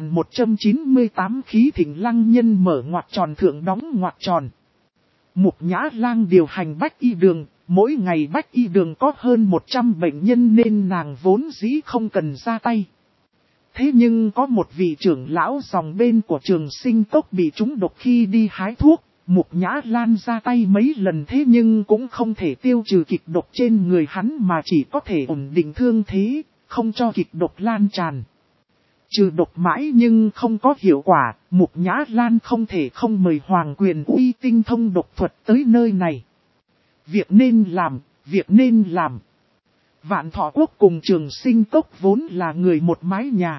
3198 khí thịnh lăng nhân mở ngoặc tròn thượng đóng ngoặc tròn. Mục Nhã Lang điều hành Bách Y Đường, mỗi ngày Bách Y Đường có hơn 100 bệnh nhân nên nàng vốn dĩ không cần ra tay. Thế nhưng có một vị trưởng lão dòng bên của Trường Sinh Cốc bị trúng độc khi đi hái thuốc. Mục Nhã Lan ra tay mấy lần thế nhưng cũng không thể tiêu trừ kịch độc trên người hắn mà chỉ có thể ổn định thương thế, không cho kịch độc lan tràn. Trừ độc mãi nhưng không có hiệu quả, Mục Nhã Lan không thể không mời Hoàng Quyền Uy tinh thông độc thuật tới nơi này. Việc nên làm. Vạn Thọ Quốc cùng Trường Sinh Cốc vốn là người một mái nhà.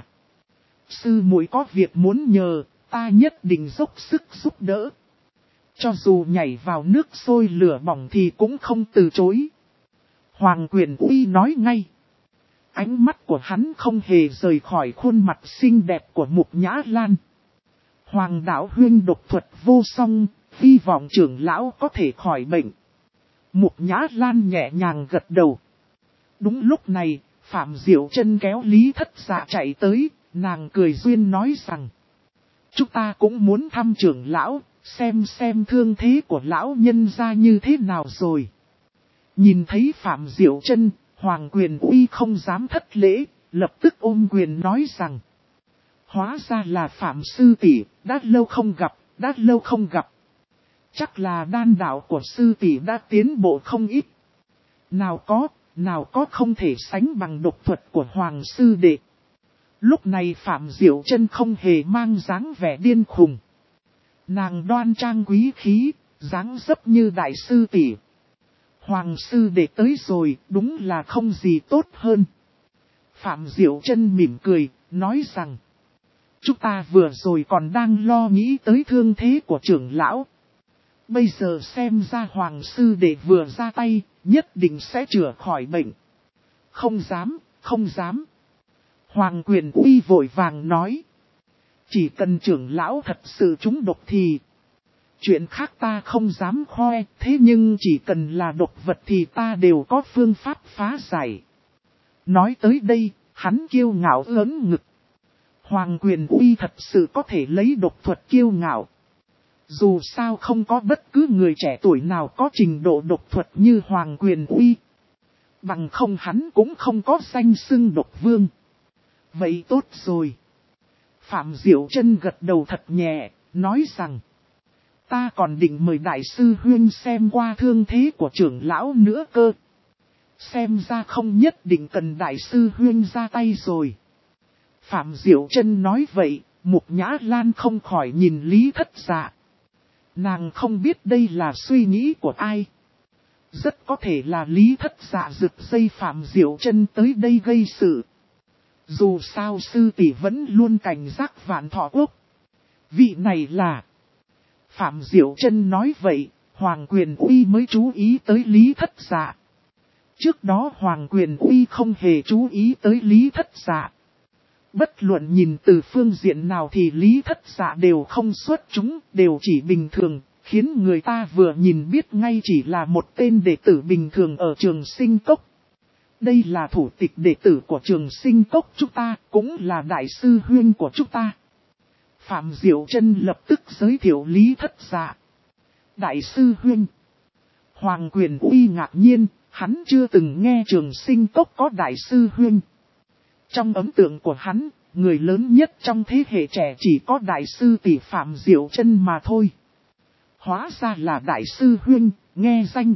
Sư muội có việc muốn nhờ, ta nhất định dốc sức giúp đỡ. Cho dù nhảy vào nước sôi lửa bỏng thì cũng không từ chối. Hoàng Quyền Uy nói ngay. Ánh mắt của hắn không hề rời khỏi khuôn mặt xinh đẹp của Mục Nhã Lan. Hoàng đạo huynh độc thuật vô song, hy vọng trưởng lão có thể khỏi bệnh. Mục Nhã Lan nhẹ nhàng gật đầu. Đúng lúc này, Phạm Diệu Chân kéo Lý Thất Dạ chạy tới, nàng cười duyên nói rằng. Chúng ta cũng muốn thăm trưởng lão, xem thương thế của lão nhân ra như thế nào rồi. Nhìn thấy Phạm Diệu Chân, Hoàng Quyền Uy không dám thất lễ, lập tức ôm quyền nói rằng. Hóa ra là Phạm sư tỷ, đã lâu không gặp. Chắc là đan đạo của sư tỷ đã tiến bộ không ít. Nào có không thể sánh bằng độc thuật của Hoàng sư đệ. Lúc này Phạm Diệu Chân không hề mang dáng vẻ điên khùng. Nàng đoan trang quý khí, dáng dấp như đại sư tỷ. Hoàng sư đệ tới rồi, đúng là không gì tốt hơn. Phạm Diệu Chân mỉm cười, nói rằng. Chúng ta vừa rồi còn đang lo nghĩ tới thương thế của trưởng lão. Bây giờ xem ra Hoàng sư đệ vừa ra tay, nhất định sẽ chữa khỏi bệnh. Không dám. Hoàng Quyền Uy vội vàng nói. Chỉ cần trưởng lão thật sự trúng độc thì. Chuyện khác ta không dám khoe, thế nhưng chỉ cần là độc vật thì ta đều có phương pháp phá giải. Nói tới đây, hắn kiêu ngạo ớn ngực. Hoàng Quyền Uy thật sự có thể lấy độc thuật kiêu ngạo. Dù sao không có bất cứ người trẻ tuổi nào có trình độ độc thuật như Hoàng Quyền Uy. Bằng không hắn cũng không có danh xưng độc vương. Vậy tốt rồi. Phạm Diệu Chân gật đầu thật nhẹ, nói rằng. Ta còn định mời đại sư huynh xem qua thương thế của trưởng lão nữa cơ. Xem ra không nhất định cần đại sư huynh ra tay rồi. Phạm Diệu Chân nói vậy, Mục Nhã Lan không khỏi nhìn Lý Thất Dạ. Nàng không biết đây là suy nghĩ của ai. Rất có thể là Lý Thất Dạ giật dây Phạm Diệu Chân tới đây gây sự. Dù sao sư tỷ vẫn luôn cảnh giác Vạn Thọ Quốc. Vị này là. Phạm Diệu Chân nói vậy, Hoàng Quyền Uy mới chú ý tới Lý Thất Dạ. Trước đó Hoàng Quyền Uy không hề chú ý tới Lý Thất Dạ. Bất luận nhìn từ phương diện nào thì Lý Thất Dạ đều không xuất chúng, đều chỉ bình thường, khiến người ta vừa nhìn biết ngay chỉ là một tên đệ tử bình thường ở Trường Sinh Cốc. Đây là thủ tịch đệ tử của Trường Sinh Cốc chúng ta, cũng là đại sư huynh của chúng ta. Phạm Diệu Chân lập tức giới thiệu Lý Thất Dạ. Đại sư huynh. Hoàng Quyền Uy ngạc nhiên, hắn chưa từng nghe Trường Sinh Cốc có đại sư huynh. Trong ấn tượng của hắn, người lớn nhất trong thế hệ trẻ chỉ có đại sư tỷ Phạm Diệu Chân mà thôi. Hóa ra là đại sư huynh, nghe danh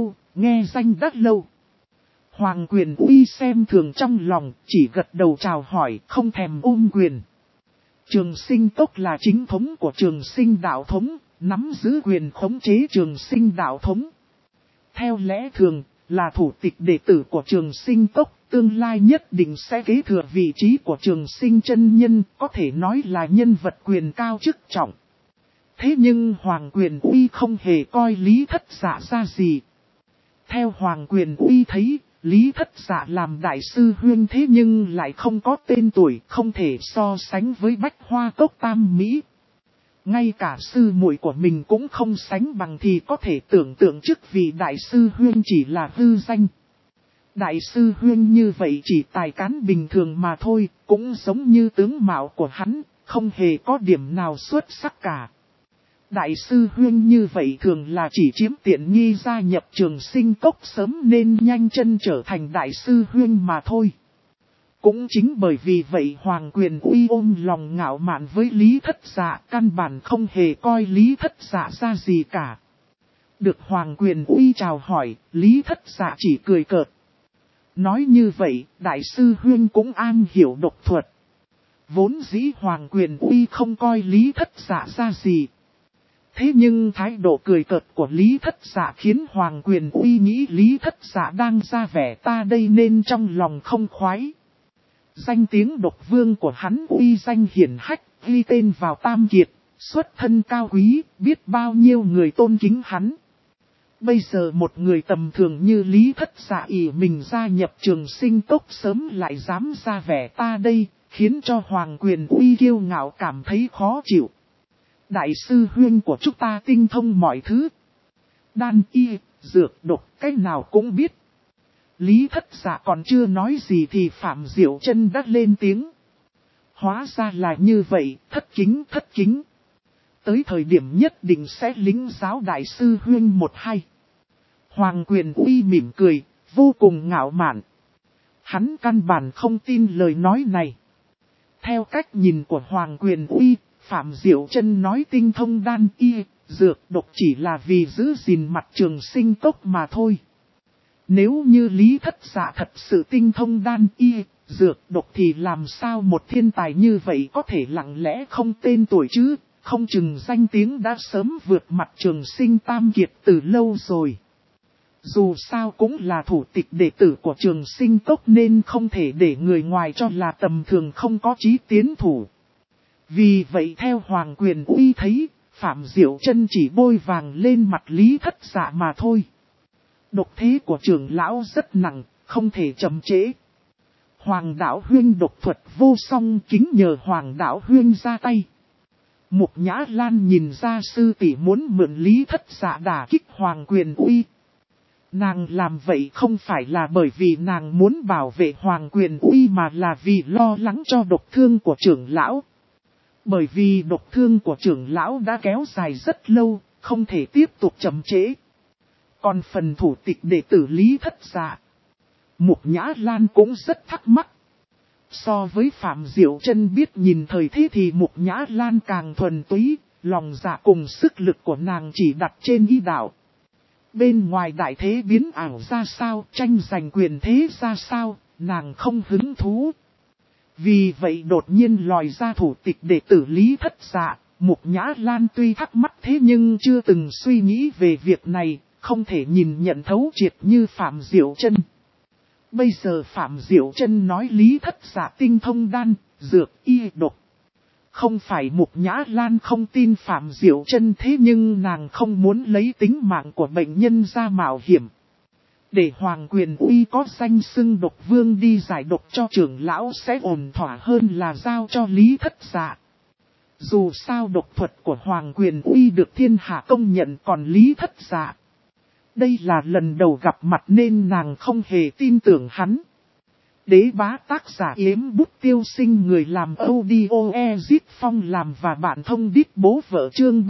đắt lâu. Hoàng Quyền Uy xem thường trong lòng, chỉ gật đầu chào hỏi, không thèm ôm quyền. Trường Sinh Cốc là chính thống của Trường Sinh đạo thống, nắm giữ quyền khống chế Trường Sinh đạo thống. Theo lẽ thường, là thủ tịch đệ tử của Trường Sinh Cốc, tương lai nhất định sẽ kế thừa vị trí của Trường Sinh chân nhân, có thể nói là nhân vật quyền cao chức trọng. Thế nhưng Hoàng Quyền Uy không hề coi Lý Thất Dạ ra gì. Theo Hoàng Quyền Uy thấy, Lý Thất Dạ làm đại sư huynh thế nhưng lại không có tên tuổi, không thể so sánh với Bách Hoa Cốc Tam Mỹ. Ngay cả sư muội của mình cũng không sánh bằng thì có thể tưởng tượng chức vị đại sư huynh chỉ là hư danh. Đại sư huynh như vậy chỉ tài cán bình thường mà thôi, cũng giống như tướng mạo của hắn, không hề có điểm nào xuất sắc cả. Đại sư huynh như vậy thường là chỉ chiếm tiện nghi gia nhập Trường Sinh Cốc sớm nên nhanh chân trở thành đại sư huynh mà thôi. Cũng chính bởi vì vậy Hoàng Quyền Uy ôm lòng ngạo mạn với Lý Thất Dạ, căn bản không hề coi Lý Thất Dạ ra gì cả. Được Hoàng Quyền Uy chào hỏi, Lý Thất Dạ chỉ cười cợt. Nói như vậy, đại sư huynh cũng am hiểu độc thuật. Vốn dĩ Hoàng Quyền Uy không coi Lý Thất Dạ ra gì. Thế nhưng thái độ cười cợt của Lý Thất Dạ khiến Hoàng Quyền Uy nghĩ Lý Thất Dạ đang ra vẻ ta đây nên trong lòng không khoái. Danh tiếng độc vương của hắn uy danh hiển hách, ghi tên vào Tam Kiệt, xuất thân cao quý, biết bao nhiêu người tôn kính hắn. Bây giờ một người tầm thường như Lý Thất Dạ ỷ mình gia nhập Trường Sinh Cốc sớm lại dám ra vẻ ta đây, khiến cho Hoàng Quyền Uy kiêu ngạo cảm thấy khó chịu. Đại sư huynh của chúng ta tinh thông mọi thứ. Đan y, dược độc, cách nào cũng biết. Lý Thất Dạ còn chưa nói gì thì Phạm Diệu Chân đã lên tiếng. Hóa ra là như vậy, thất kính. Tới thời điểm nhất định sẽ lĩnh giáo đại sư huynh một hay. Hoàng Quyền Uy mỉm cười, vô cùng ngạo mạn. Hắn căn bản không tin lời nói này. Theo cách nhìn của Hoàng Quyền Uy, Phạm Diệu Chân nói tinh thông đan y, dược độc chỉ là vì giữ gìn mặt Trường Sinh Cốc mà thôi. Nếu như Lý Thất Dạ thật sự tinh thông đan y, dược độc thì làm sao một thiên tài như vậy có thể lặng lẽ không tên tuổi chứ, không chừng danh tiếng đã sớm vượt mặt Trường Sinh Tam Kiệt từ lâu rồi. Dù sao cũng là thủ tịch đệ tử của Trường Sinh Cốc nên không thể để người ngoài cho là tầm thường không có chí tiến thủ. Vì vậy theo Hoàng Quyền Uy thấy, Phạm Diệu Chân chỉ bôi vàng lên mặt Lý Thất Dạ mà thôi. Độc thế của trưởng lão rất nặng, không thể chậm trễ. Hoàng Đạo Huyên độc thuật vô song kính nhờ Hoàng Đạo Huyên ra tay. Mục Nhã Lan nhìn ra sư tỷ muốn mượn Lý Thất Dạ đả kích Hoàng Quyền Uy. Nàng làm vậy không phải là bởi vì nàng muốn bảo vệ Hoàng Quyền Uy mà là vì lo lắng cho độc thương của trưởng lão. Bởi vì độc thương của trưởng lão đã kéo dài rất lâu, không thể tiếp tục chậm trễ. Còn phần thủ tịch đệ tử Lý Thất Dạ, Mục Nhã Lan cũng rất thắc mắc. So với Phạm Diệu Chân biết nhìn thời thế thì Mục Nhã Lan càng thuần túy, lòng dạ cùng sức lực của nàng chỉ đặt trên ý đạo. Bên ngoài đại thế biến ảo ra sao, tranh giành quyền thế ra sao, nàng không hứng thú. Vì vậy đột nhiên lòi ra thủ tịch đệ tử Lý Thất Dạ, Mục Nhã Lan tuy thắc mắc thế nhưng chưa từng suy nghĩ về việc này, không thể nhìn nhận thấu triệt như Phạm Diệu Chân. Bây giờ Phạm Diệu Chân nói Lý Thất Dạ tinh thông đan, dược, y, độc. Không phải Mục Nhã Lan không tin Phạm Diệu Chân thế nhưng nàng không muốn lấy tính mạng của bệnh nhân ra mạo hiểm. Để Hoàng Quyền Uy có danh xưng độc vương đi giải độc cho trưởng lão sẽ ổn thỏa hơn là giao cho Lý Thất Dạ. Dù sao độc thuật của Hoàng Quyền Uy được thiên hạ công nhận còn Lý Thất Dạ. Đây là lần đầu gặp mặt nên nàng không hề tin tưởng hắn. Đế bá tác giả Yếm Bút Tiêu Sinh người làm audio Ezit Phong làm và bạn thông đít bố vợ chương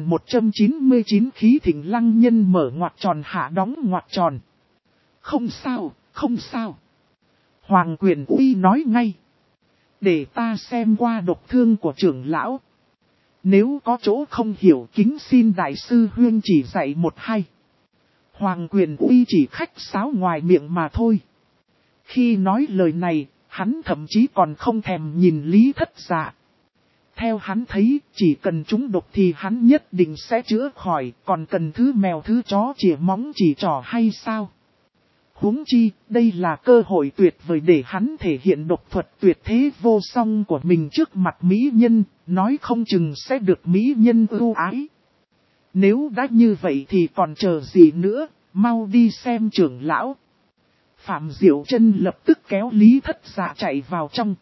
3199 khí thịnh lăng nhân mở ngoặc tròn hạ đóng ngoặc tròn. Không sao. Hoàng Quyền Uy nói ngay. Để ta xem qua độc thương của trưởng lão. Nếu có chỗ không hiểu kính xin đại sư huyên chỉ dạy một hay. Hoàng Quyền Uy chỉ khách sáo ngoài miệng mà thôi. Khi nói lời này, hắn thậm chí còn không thèm nhìn Lý Thất Dạ. Theo hắn thấy, chỉ cần trúng độc thì hắn nhất định sẽ chữa khỏi, còn cần thứ mèo thứ chó chìa móng chỉ trỏ hay sao? Huống chi, đây là cơ hội tuyệt vời để hắn thể hiện độc thuật tuyệt thế vô song của mình trước mặt mỹ nhân, nói không chừng sẽ được mỹ nhân ưu ái. Nếu đã như vậy thì còn chờ gì nữa, mau đi xem trưởng lão. Phạm Diệu Trân lập tức kéo Lý Thất Dạ chạy vào trong.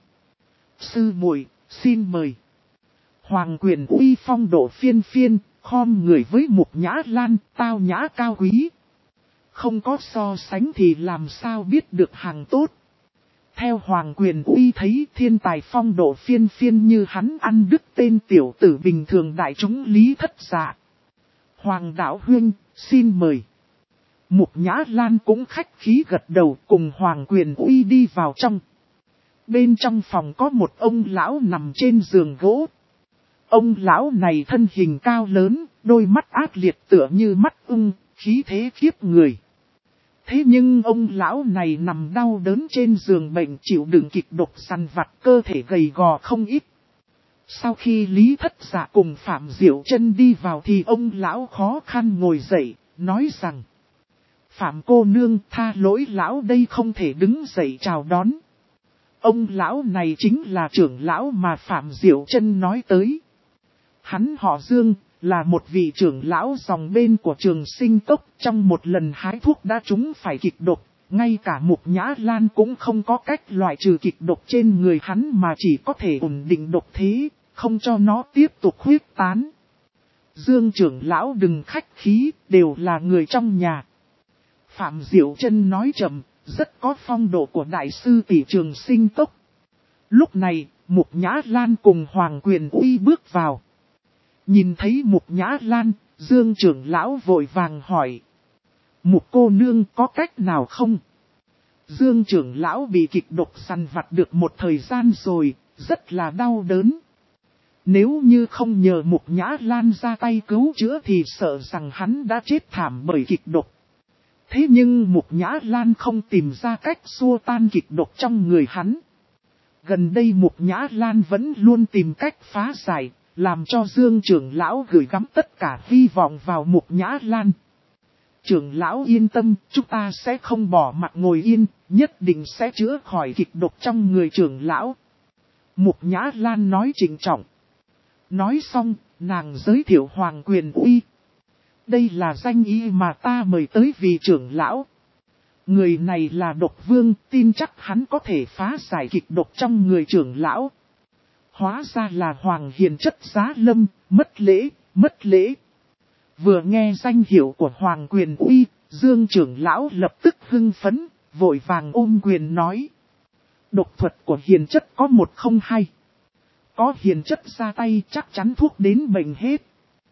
Sư muội, xin mời. Hoàng Quyền uy phong độ phiên phiên, khom người với Mục Nhã Lan, tao nhã cao quý. Không có so sánh thì làm sao biết được hàng tốt. Theo Hoàng Quyền uy thấy thiên tài phong độ phiên phiên như hắn ăn đứt tên tiểu tử bình thường đại chúng Lý Thất Dạ. Hoàng đạo huynh, xin mời. Mục Nhã Lan cũng khách khí gật đầu cùng Hoàng Quyền uy đi vào trong. Bên trong phòng có một ông lão nằm trên giường gỗ. Ông lão này thân hình cao lớn, đôi mắt ác liệt tựa như mắt ưng, khí thế khiếp người. Thế nhưng ông lão này nằm đau đớn trên giường bệnh chịu đựng kịch độc săn vặt, cơ thể gầy gò không ít. Sau khi Lý Thất Dạ cùng Phạm Diệu Trân đi vào thì ông lão khó khăn ngồi dậy, nói rằng: Phạm cô nương, tha lỗi lão đây không thể đứng dậy chào đón. Ông lão này chính là trưởng lão mà Phạm Diệu Trân nói tới. Hắn họ Dương, là một vị trưởng lão dòng bên của Trường Sinh Cốc, trong một lần hái thuốc đã trúng phải kịch độc. Ngay cả Mục Nhã Lan cũng không có cách loại trừ kịch độc trên người hắn mà chỉ có thể ổn định độc thế, không cho nó tiếp tục huyết tán. Dương trưởng lão đừng khách khí, đều là người trong nhà. Phạm Diệu Trân nói chậm, rất có phong độ của đại sư tỷ Trường Sinh Cốc. Lúc này, Mục Nhã Lan cùng Hoàng Quyền uy bước vào. Nhìn thấy Mục Nhã Lan, Dương trưởng lão vội vàng hỏi: Mục cô nương có cách nào không? Dương trưởng lão bị kịch độc săn vặt được một thời gian rồi, rất là đau đớn. Nếu như không nhờ Mục Nhã Lan ra tay cứu chữa thì sợ rằng hắn đã chết thảm bởi kịch độc. Thế nhưng Mục Nhã Lan không tìm ra cách xua tan kịch độc trong người hắn. Gần đây Mục Nhã Lan vẫn luôn tìm cách phá giải, làm cho Dương trưởng lão gửi gắm tất cả hy vọng vào Mục Nhã Lan. Trưởng lão yên tâm, chúng ta sẽ không bỏ mặt ngồi yên, nhất định sẽ chữa khỏi kịch độc trong người trưởng lão. Mục Nhã Lan nói trịnh trọng. Nói xong, nàng giới thiệu Hoàng Quyền uy. Đây là danh y mà ta mời tới vì trưởng lão. Người này là độc vương, tin chắc hắn có thể phá giải kịch độc trong người trưởng lão. Hóa ra là Hoàng Hiền Chất Giá Lâm, mất lễ. Vừa nghe danh hiệu của Hoàng Quyền uy, Dương trưởng lão lập tức hưng phấn, vội vàng ôm quyền nói: Độc thuật của Hiền Chất có một không hai. Có Hiền Chất ra tay chắc chắn thuốc đến bệnh hết.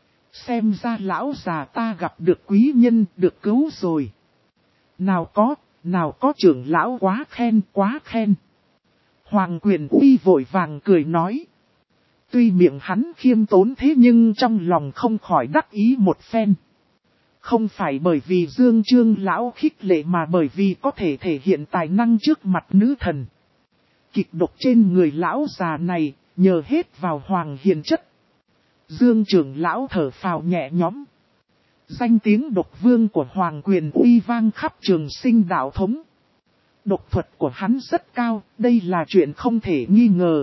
Xem ra lão già ta gặp được quý nhân, được cứu rồi. Nào có trưởng lão quá khen. Hoàng Quyền uy vội vàng cười nói. Tuy miệng hắn khiêm tốn thế nhưng trong lòng không khỏi đắc ý một phen. Không phải bởi vì Dương Trương lão khích lệ mà bởi vì có thể thể hiện tài năng trước mặt nữ thần. Kịch độc trên người lão già này, nhờ hết vào Hoàng Hiền Chất. Dương trưởng lão thở phào nhẹ nhõm. Danh tiếng độc vương của Hoàng Quyền uy vang khắp Trường Sinh đạo thống. Độc thuật của hắn rất cao, đây là chuyện không thể nghi ngờ.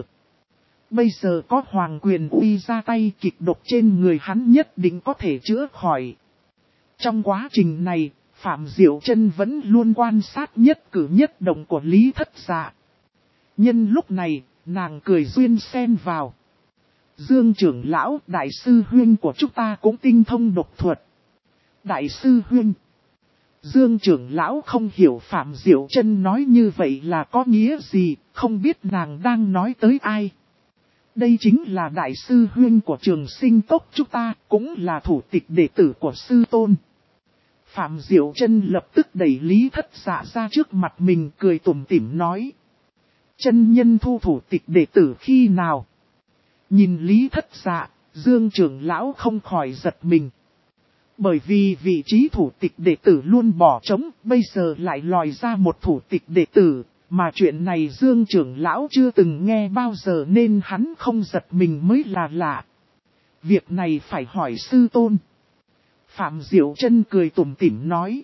Bây giờ có Hoàng Quyền uy ra tay, kịch độc trên người hắn nhất định có thể chữa khỏi. Trong quá trình này, Phạm Diệu Trân vẫn luôn quan sát nhất cử nhất động của Lý Thất Dạ. Nhân lúc này, nàng cười duyên xen vào. Dương trưởng lão, đại sư huynh của chúng ta cũng tinh thông độc thuật. Đại sư huynh. Dương trưởng lão không hiểu Phạm Diệu Trân nói như vậy là có nghĩa gì, không biết nàng đang nói tới ai. Đây chính là đại sư huynh của Trường Sinh Cốc chúng ta, cũng là thủ tịch đệ tử của sư tôn. Phạm Diệu Trân lập tức đẩy Lý Thất Dạ ra trước mặt mình, cười tủm tỉm nói. Chân nhân thu thủ tịch đệ tử khi nào? Nhìn Lý Thất Dạ, Dương trưởng lão không khỏi giật mình. Bởi vì vị trí thủ tịch đệ tử luôn bỏ trống, bây giờ lại lòi ra một thủ tịch đệ tử, mà chuyện này Dương trưởng lão chưa từng nghe bao giờ nên hắn không giật mình mới là lạ. Việc này phải hỏi sư tôn. Phạm Diệu Trân cười tủm tỉm nói.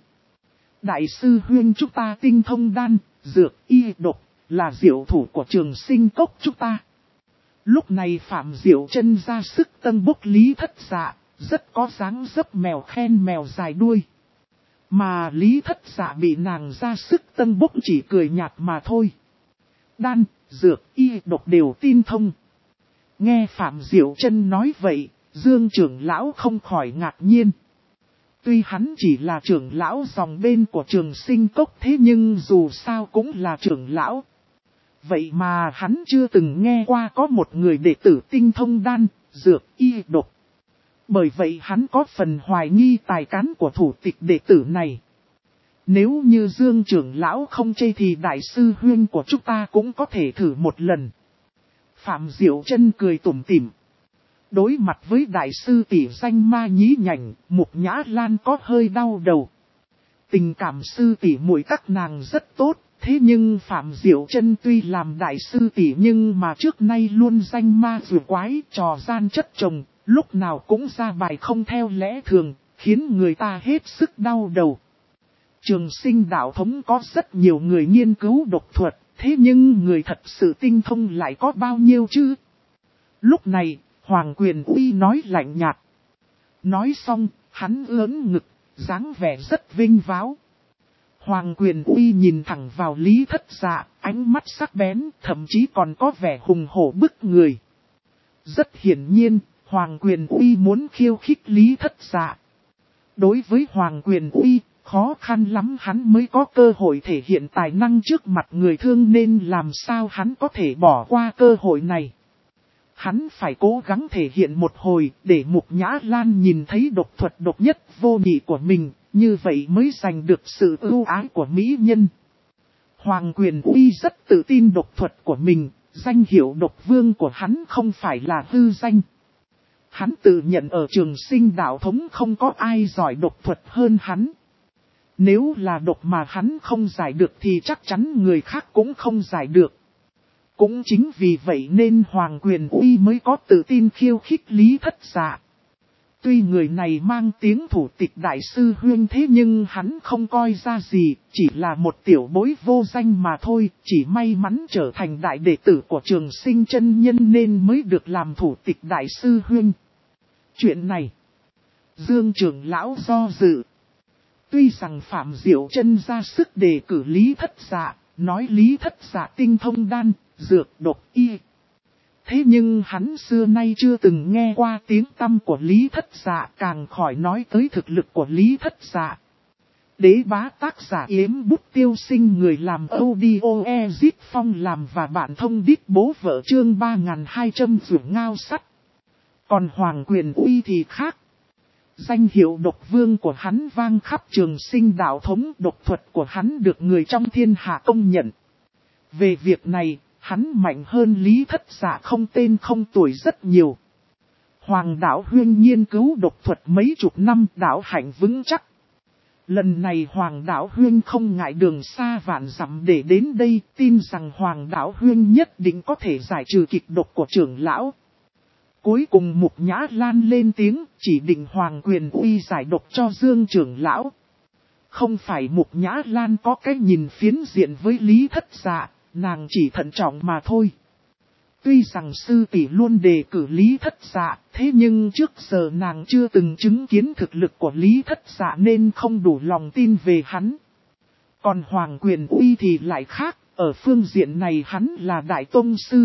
Đại sư huynh chúng ta tinh thông đan, dược, y, độc, là diệu thủ của Trường Sinh Cốc chúng ta. Lúc này Phạm Diệu Chân ra sức tân bốc Lý Thất Dạ, rất có dáng dấp mèo khen mèo dài đuôi. Mà Lý Thất Dạ bị nàng ra sức tân bốc chỉ cười nhạt mà thôi. Đan, dược, y độc đều tin thông. Nghe Phạm Diệu Chân nói vậy, Dương trưởng lão không khỏi ngạc nhiên. Tuy hắn chỉ là trưởng lão dòng bên của Trường Sinh Cốc thế nhưng dù sao cũng là trưởng lão. Vậy mà hắn chưa từng nghe qua có một người đệ tử tinh thông đan, dược, y độc. Bởi vậy hắn có phần hoài nghi tài cán của thủ tịch đệ tử này. Nếu như Dương trưởng lão không chê thì đại sư huynh của chúng ta cũng có thể thử một lần. Phạm Diệu Chân cười tủm tỉm. Đối mặt với đại sư tỷ danh ma nhí nhảnh, Mục Nhã Lan có hơi đau đầu. Tình cảm sư tỷ muội các nàng rất tốt, thế nhưng Phạm Diệu Chân tuy làm đại sư tỷ nhưng mà trước nay luôn danh ma rùa quái trò gian chất chồng, lúc nào cũng ra bài không theo lẽ thường, khiến người ta hết sức đau đầu. Trường Sinh đạo thống có rất nhiều người nghiên cứu độc thuật, thế nhưng người thật sự tinh thông lại có bao nhiêu chứ? Lúc này, Hoàng Quyền Uy nói lạnh nhạt. Nói xong, hắn ưỡn ngực, dáng vẻ rất vinh váo. Hoàng Quyền Uy nhìn thẳng vào Lý Thất Dạ, ánh mắt sắc bén, thậm chí còn có vẻ hùng hổ bức người. Rất hiển nhiên, Hoàng Quyền Uy muốn khiêu khích Lý Thất Dạ. Đối với Hoàng Quyền Uy, khó khăn lắm hắn mới có cơ hội thể hiện tài năng trước mặt người thương nên làm sao hắn có thể bỏ qua cơ hội này. Hắn phải cố gắng thể hiện một hồi để Mục Nhã Lan nhìn thấy độc thuật độc nhất vô nhị của mình, như vậy mới giành được sự ưu ái của mỹ nhân. Hoàng Quyền Uy rất tự tin độc thuật của mình, danh hiệu độc vương của hắn không phải là hư danh. Hắn tự nhận ở Trường Sinh đạo thống không có ai giỏi độc thuật hơn hắn. Nếu là độc mà hắn không giải được thì chắc chắn người khác cũng không giải được. Cũng chính vì vậy nên Hoàng Quyền Uy mới có tự tin khiêu khích Lý Thất Dạ. Tuy người này mang tiếng thủ tịch đại sư huynh thế nhưng hắn không coi ra gì, chỉ là một tiểu bối vô danh mà thôi, chỉ may mắn trở thành đại đệ tử của Trường Sinh chân nhân nên mới được làm thủ tịch đại sư huynh. Chuyện này, Dương trưởng lão do dự. Tuy rằng Phạm Diệu Chân ra sức đề cử Lý Thất Dạ, nói Lý Thất Dạ tinh thông đan, dược, độc, y. Thế nhưng hắn xưa nay chưa từng nghe qua tiếng tăm của Lý Thất Dạ, càng khỏi nói tới thực lực của Lý Thất Dạ. Đế bá tác giả Yếm Bút Tiêu Sinh, người làm audio Ezit Phong làm và bạn thông đít bố vợ chương 3200 dưỡng ngao sắt. Còn Hoàng Quyền Uy thì khác. Danh hiệu độc vương của hắn vang khắp Trường Sinh đạo thống, độc thuật của hắn được người trong thiên hạ công nhận. Về việc này, hắn mạnh hơn Lý Thất Dạ không tên không tuổi rất nhiều. Hoàng đạo huyên nghiên cứu độc thuật mấy chục năm, đạo hạnh vững chắc. Lần này Hoàng đạo huyên không ngại đường xa vạn dặm để đến đây, tin rằng Hoàng đạo huyên nhất định có thể giải trừ kịch độc của trưởng lão. Cuối cùng Mục Nhã Lan lên tiếng, chỉ định Hoàng Quyền Uy giải độc cho Dương trưởng lão. Không phải Mục Nhã Lan có cái nhìn phiến diện với Lý Thất Dạ, nàng chỉ thận trọng mà thôi. Tuy rằng sư tỷ luôn đề cử Lý Thất Dạ, thế nhưng trước giờ nàng chưa từng chứng kiến thực lực của Lý Thất Dạ nên không đủ lòng tin về hắn. Còn Hoàng Quyền Uy thì lại khác, ở phương diện này hắn là đại tông sư.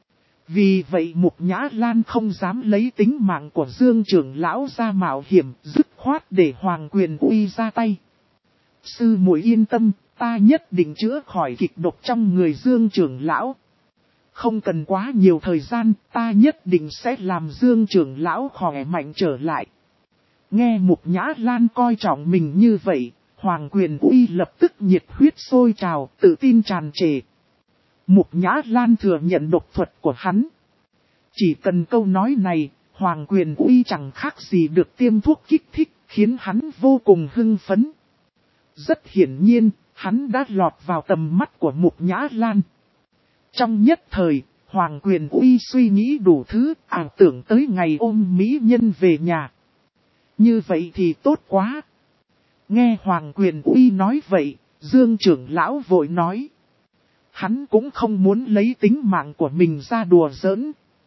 Vì vậy Mục Nhã Lan không dám lấy tính mạng của Dương trưởng lão ra mạo hiểm, dứt khoát để Hoàng Quyền Uy ra tay. Sư muội yên tâm, ta nhất định chữa khỏi kịch độc trong người Dương trưởng lão. Không cần quá nhiều thời gian, ta nhất định sẽ làm Dương trưởng lão khỏe mạnh trở lại. Nghe Mục Nhã Lan coi trọng mình như vậy, Hoàng Quyền Uy lập tức nhiệt huyết sôi trào, tự tin tràn trề. Mục Nhã Lan thừa nhận độc thuật của hắn. Chỉ cần câu nói này, Hoàng Quyền Uy chẳng khác gì được tiêm thuốc kích thích, khiến hắn vô cùng hưng phấn. Rất hiển nhiên, hắn đã lọt vào tầm mắt của Mục Nhã Lan. Trong nhất thời, Hoàng Quyền Uy suy nghĩ đủ thứ, ảo tưởng tới ngày ôm mỹ nhân về nhà. Như vậy thì tốt quá. Nghe Hoàng Quyền Uy nói vậy, Dương trưởng lão vội nói. Hắn cũng không muốn lấy tính mạng của mình ra đùa giỡn.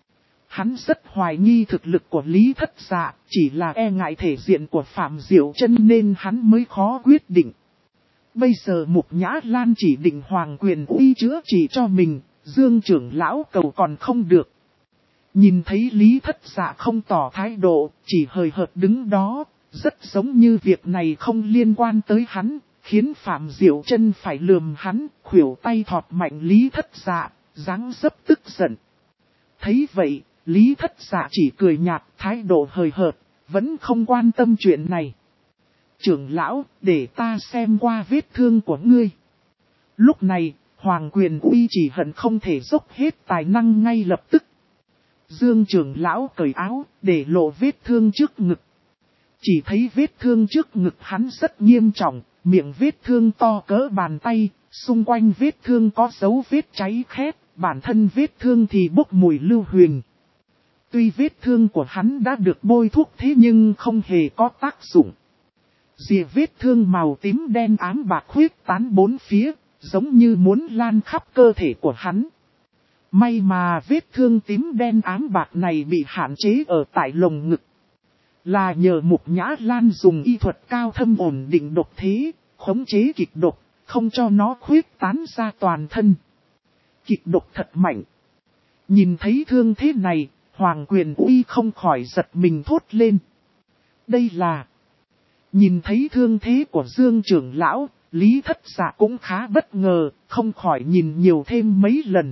Hắn rất hoài nghi thực lực của Lý Thất Dạ, chỉ là e ngại thể diện của Phạm Diệu Chân nên hắn mới khó quyết định. Bây giờ Mục Nhã Lan chỉ định Hoàng Quyền Uy chữa trị cho mình, Dương trưởng lão cầu còn không được. Nhìn thấy Lý Thất Dạ không tỏ thái độ, chỉ hời hợt đứng đó, rất giống như việc này không liên quan tới hắn, khiến Phạm Diệu Chân phải lườm hắn, khuỷu tay thọt mạnh Lý Thất Dạ, dáng dấp tức giận. Thấy vậy, Lý Thất Dạ chỉ cười nhạt, thái độ hời hợt, vẫn không quan tâm chuyện này. Trưởng lão, để ta xem qua vết thương của ngươi. Lúc này, Hoàng Quyền Uy chỉ hận không thể dốc hết tài năng ngay lập tức. Dương trưởng lão cởi áo, để lộ vết thương trước ngực. Chỉ thấy vết thương trước ngực hắn rất nghiêm trọng, miệng vết thương to cỡ bàn tay, xung quanh vết thương có dấu vết cháy khét, bản thân vết thương thì bốc mùi lưu huỳnh. Tuy vết thương của hắn đã được bôi thuốc thế nhưng không hề có tác dụng. Rìa vết thương màu tím đen ám bạc khuyết tán bốn phía, giống như muốn lan khắp cơ thể của hắn. May mà vết thương tím đen ám bạc này bị hạn chế ở tại lồng ngực. Là nhờ Mục Nhã Lan dùng y thuật cao thâm ổn định độc thế, khống chế kịch độc, không cho nó khuyết tán ra toàn thân. Kịch độc thật mạnh. Nhìn thấy thương thế này, Hoàng Quyền Uy không khỏi giật mình thốt lên. Đây là... Nhìn thấy thương thế của Dương trưởng lão, Lý Thất Dạ cũng khá bất ngờ, không khỏi nhìn nhiều thêm mấy lần.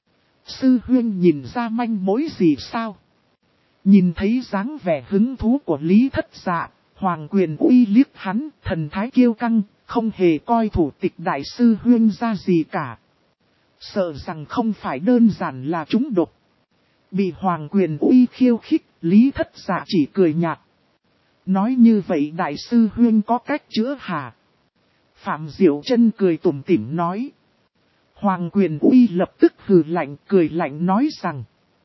Sư huynh nhìn ra manh mối gì sao? Nhìn thấy dáng vẻ hứng thú của Lý Thất Dạ, Hoàng Quyền Uy liếc hắn, thần thái kiêu căng, không hề coi thủ tịch đại sư huynh ra gì cả. Sợ rằng không phải đơn giản là trúng độc. Bị Hoàng Quyền Uy khiêu khích, Lý Thất Dạ chỉ cười nhạt. Nói như vậy đại sư huynh có cách chữa hả? Phạm Diệu Chân cười tủm tỉm nói. Hoàng Quyền Uy lập tức hừ lạnh, cười lạnh nói rằng.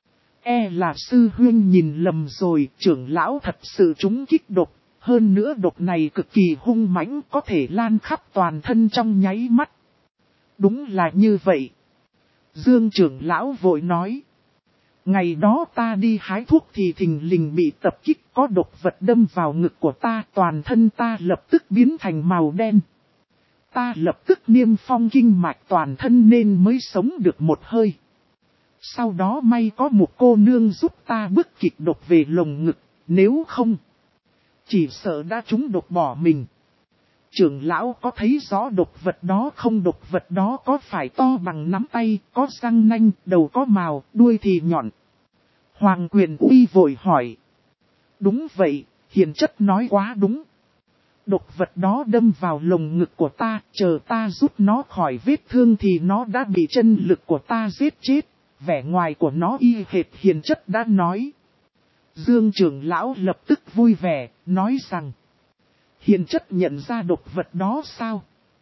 E là sư huynh nhìn lầm rồi, trưởng lão thật sự trúng kích độc. Hơn nữa độc này cực kỳ hung mãnh, có thể lan khắp toàn thân trong nháy mắt. Đúng là như vậy. Dương trưởng lão vội nói. Ngày đó ta đi hái thuốc thì thình lình bị tập kích, có độc vật đâm vào ngực của ta, toàn thân ta lập tức biến thành màu đen. Ta lập tức niêm phong kinh mạch toàn thân nên mới sống được một hơi. Sau đó may có một cô nương giúp ta bức kịch độc về lồng ngực, nếu không, chỉ sợ đã trúng độc bỏ mình. Trưởng lão có thấy rõ độc vật đó không? Độc vật đó có phải to bằng nắm tay, có răng nanh, đầu có mào, đuôi thì nhọn? Hoàng Quyền Uy vội hỏi. Đúng vậy, hiền chất nói quá đúng. Độc vật đó đâm vào lồng ngực của ta, chờ ta giúp nó khỏi vết thương thì nó đã bị chân lực của ta giết chết. Vẻ ngoài của nó y hệt hiền chất đã nói. Dương trưởng lão lập tức vui vẻ, nói rằng. Hiền chất nhận ra độc vật đó sao?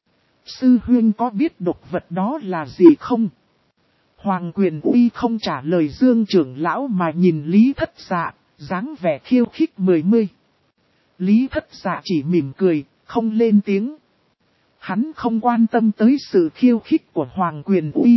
Sư huynh có biết độc vật đó là gì không? Hoàng Quyền Uy không trả lời Dương trưởng lão mà nhìn Lý Thất Dạ, dáng vẻ khiêu khích mười mươi. Lý Thất Dạ chỉ mỉm cười, không lên tiếng. Hắn không quan tâm tới sự khiêu khích của Hoàng Quyền Uy.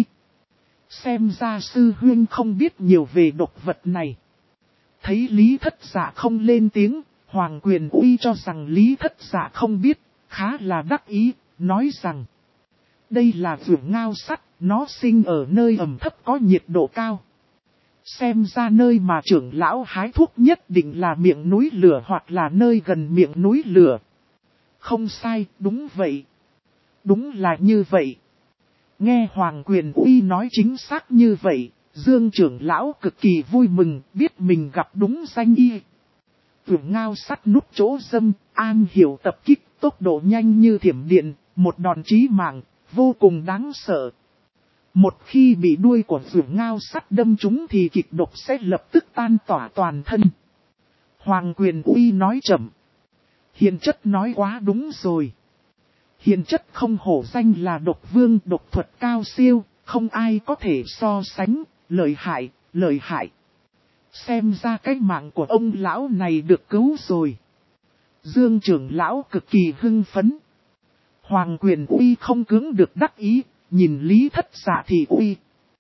Xem ra sư huynh không biết nhiều về độc vật này. Thấy Lý Thất Dạ không lên tiếng, Hoàng Quyền Uy cho rằng Lý Thất Dạ không biết, khá là đắc ý, nói rằng. Đây là vượn ngao sắt, nó sinh ở nơi ẩm thấp có nhiệt độ cao. Xem ra nơi mà trưởng lão hái thuốc nhất định là miệng núi lửa hoặc là nơi gần miệng núi lửa. Không sai, đúng vậy. Đúng là như vậy. Nghe Hoàng Quyền Uy nói chính xác như vậy, Dương trưởng lão cực kỳ vui mừng, biết mình gặp đúng danh y. Vượn ngao sắt nút chỗ dâm, an hiểu tập kích, tốc độ nhanh như thiểm điện, một đòn chí mạng, vô cùng đáng sợ. Một khi bị đuôi của vượn ngao sắt đâm trúng thì kịch độc sẽ lập tức tan tỏa toàn thân. Hoàng Quyền Uy nói chậm. Hiền chất nói quá đúng rồi. Hiền chất không hổ danh là độc vương, độc thuật cao siêu, không ai có thể so sánh, lợi hại, lợi hại. Xem ra cái mạng của ông lão này được cứu rồi. Dương trưởng lão cực kỳ hưng phấn. Hoàng Quyền Uy không cưỡng được đắc ý, nhìn Lý Thất Dạ thì uy.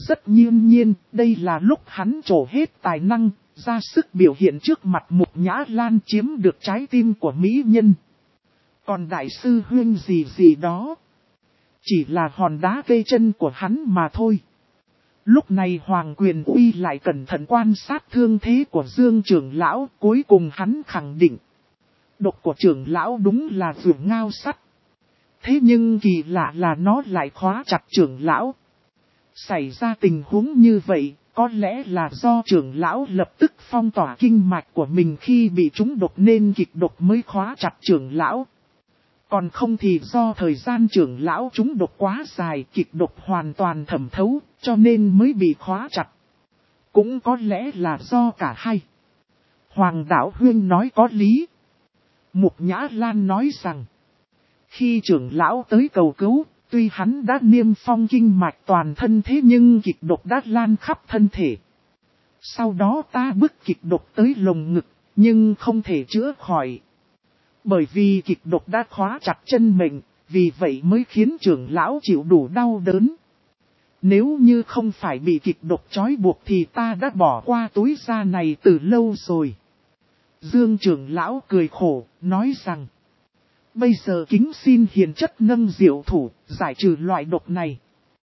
rất nhiên nhiên, đây là lúc hắn trổ hết tài năng, ra sức biểu hiện trước mặt Mục Nhã Lan chiếm được trái tim của mỹ nhân. Còn đại sư huynh gì đó, chỉ là hòn đá cây chân của hắn mà thôi. Lúc này Hoàng Quyền Uy lại cẩn thận quan sát thương thế của Dương trưởng lão, cuối cùng hắn khẳng định. Độc của trưởng lão đúng là vượt ngao sắt. Thế nhưng kỳ lạ là nó lại khóa chặt trưởng lão. Xảy ra tình huống như vậy, có lẽ là do trưởng lão lập tức phong tỏa kinh mạch của mình khi bị trúng độc nên kịch độc mới khóa chặt trưởng lão. Còn không thì do thời gian trưởng lão trúng độc quá dài, kịch độc hoàn toàn thẩm thấu, cho nên mới bị khóa chặt. Cũng có lẽ là do cả hai. Hoàng Đạo Huyên nói có lý. Mục Nhã Lan nói rằng, khi trưởng lão tới cầu cứu, tuy hắn đã niêm phong kinh mạch toàn thân thế nhưng kịch độc đã lan khắp thân thể. Sau đó ta bức kịch độc tới lồng ngực, nhưng không thể chữa khỏi. Bởi vì kịch độc đã khóa chặt chân mệnh, vì vậy mới khiến trưởng lão chịu đủ đau đớn. Nếu như không phải bị kịch độc trói buộc thì ta đã bỏ qua túi da này từ lâu rồi. Dương trưởng lão cười khổ, nói rằng, bây giờ kính xin hiền chất nâng diệu thủ, giải trừ loại độc này.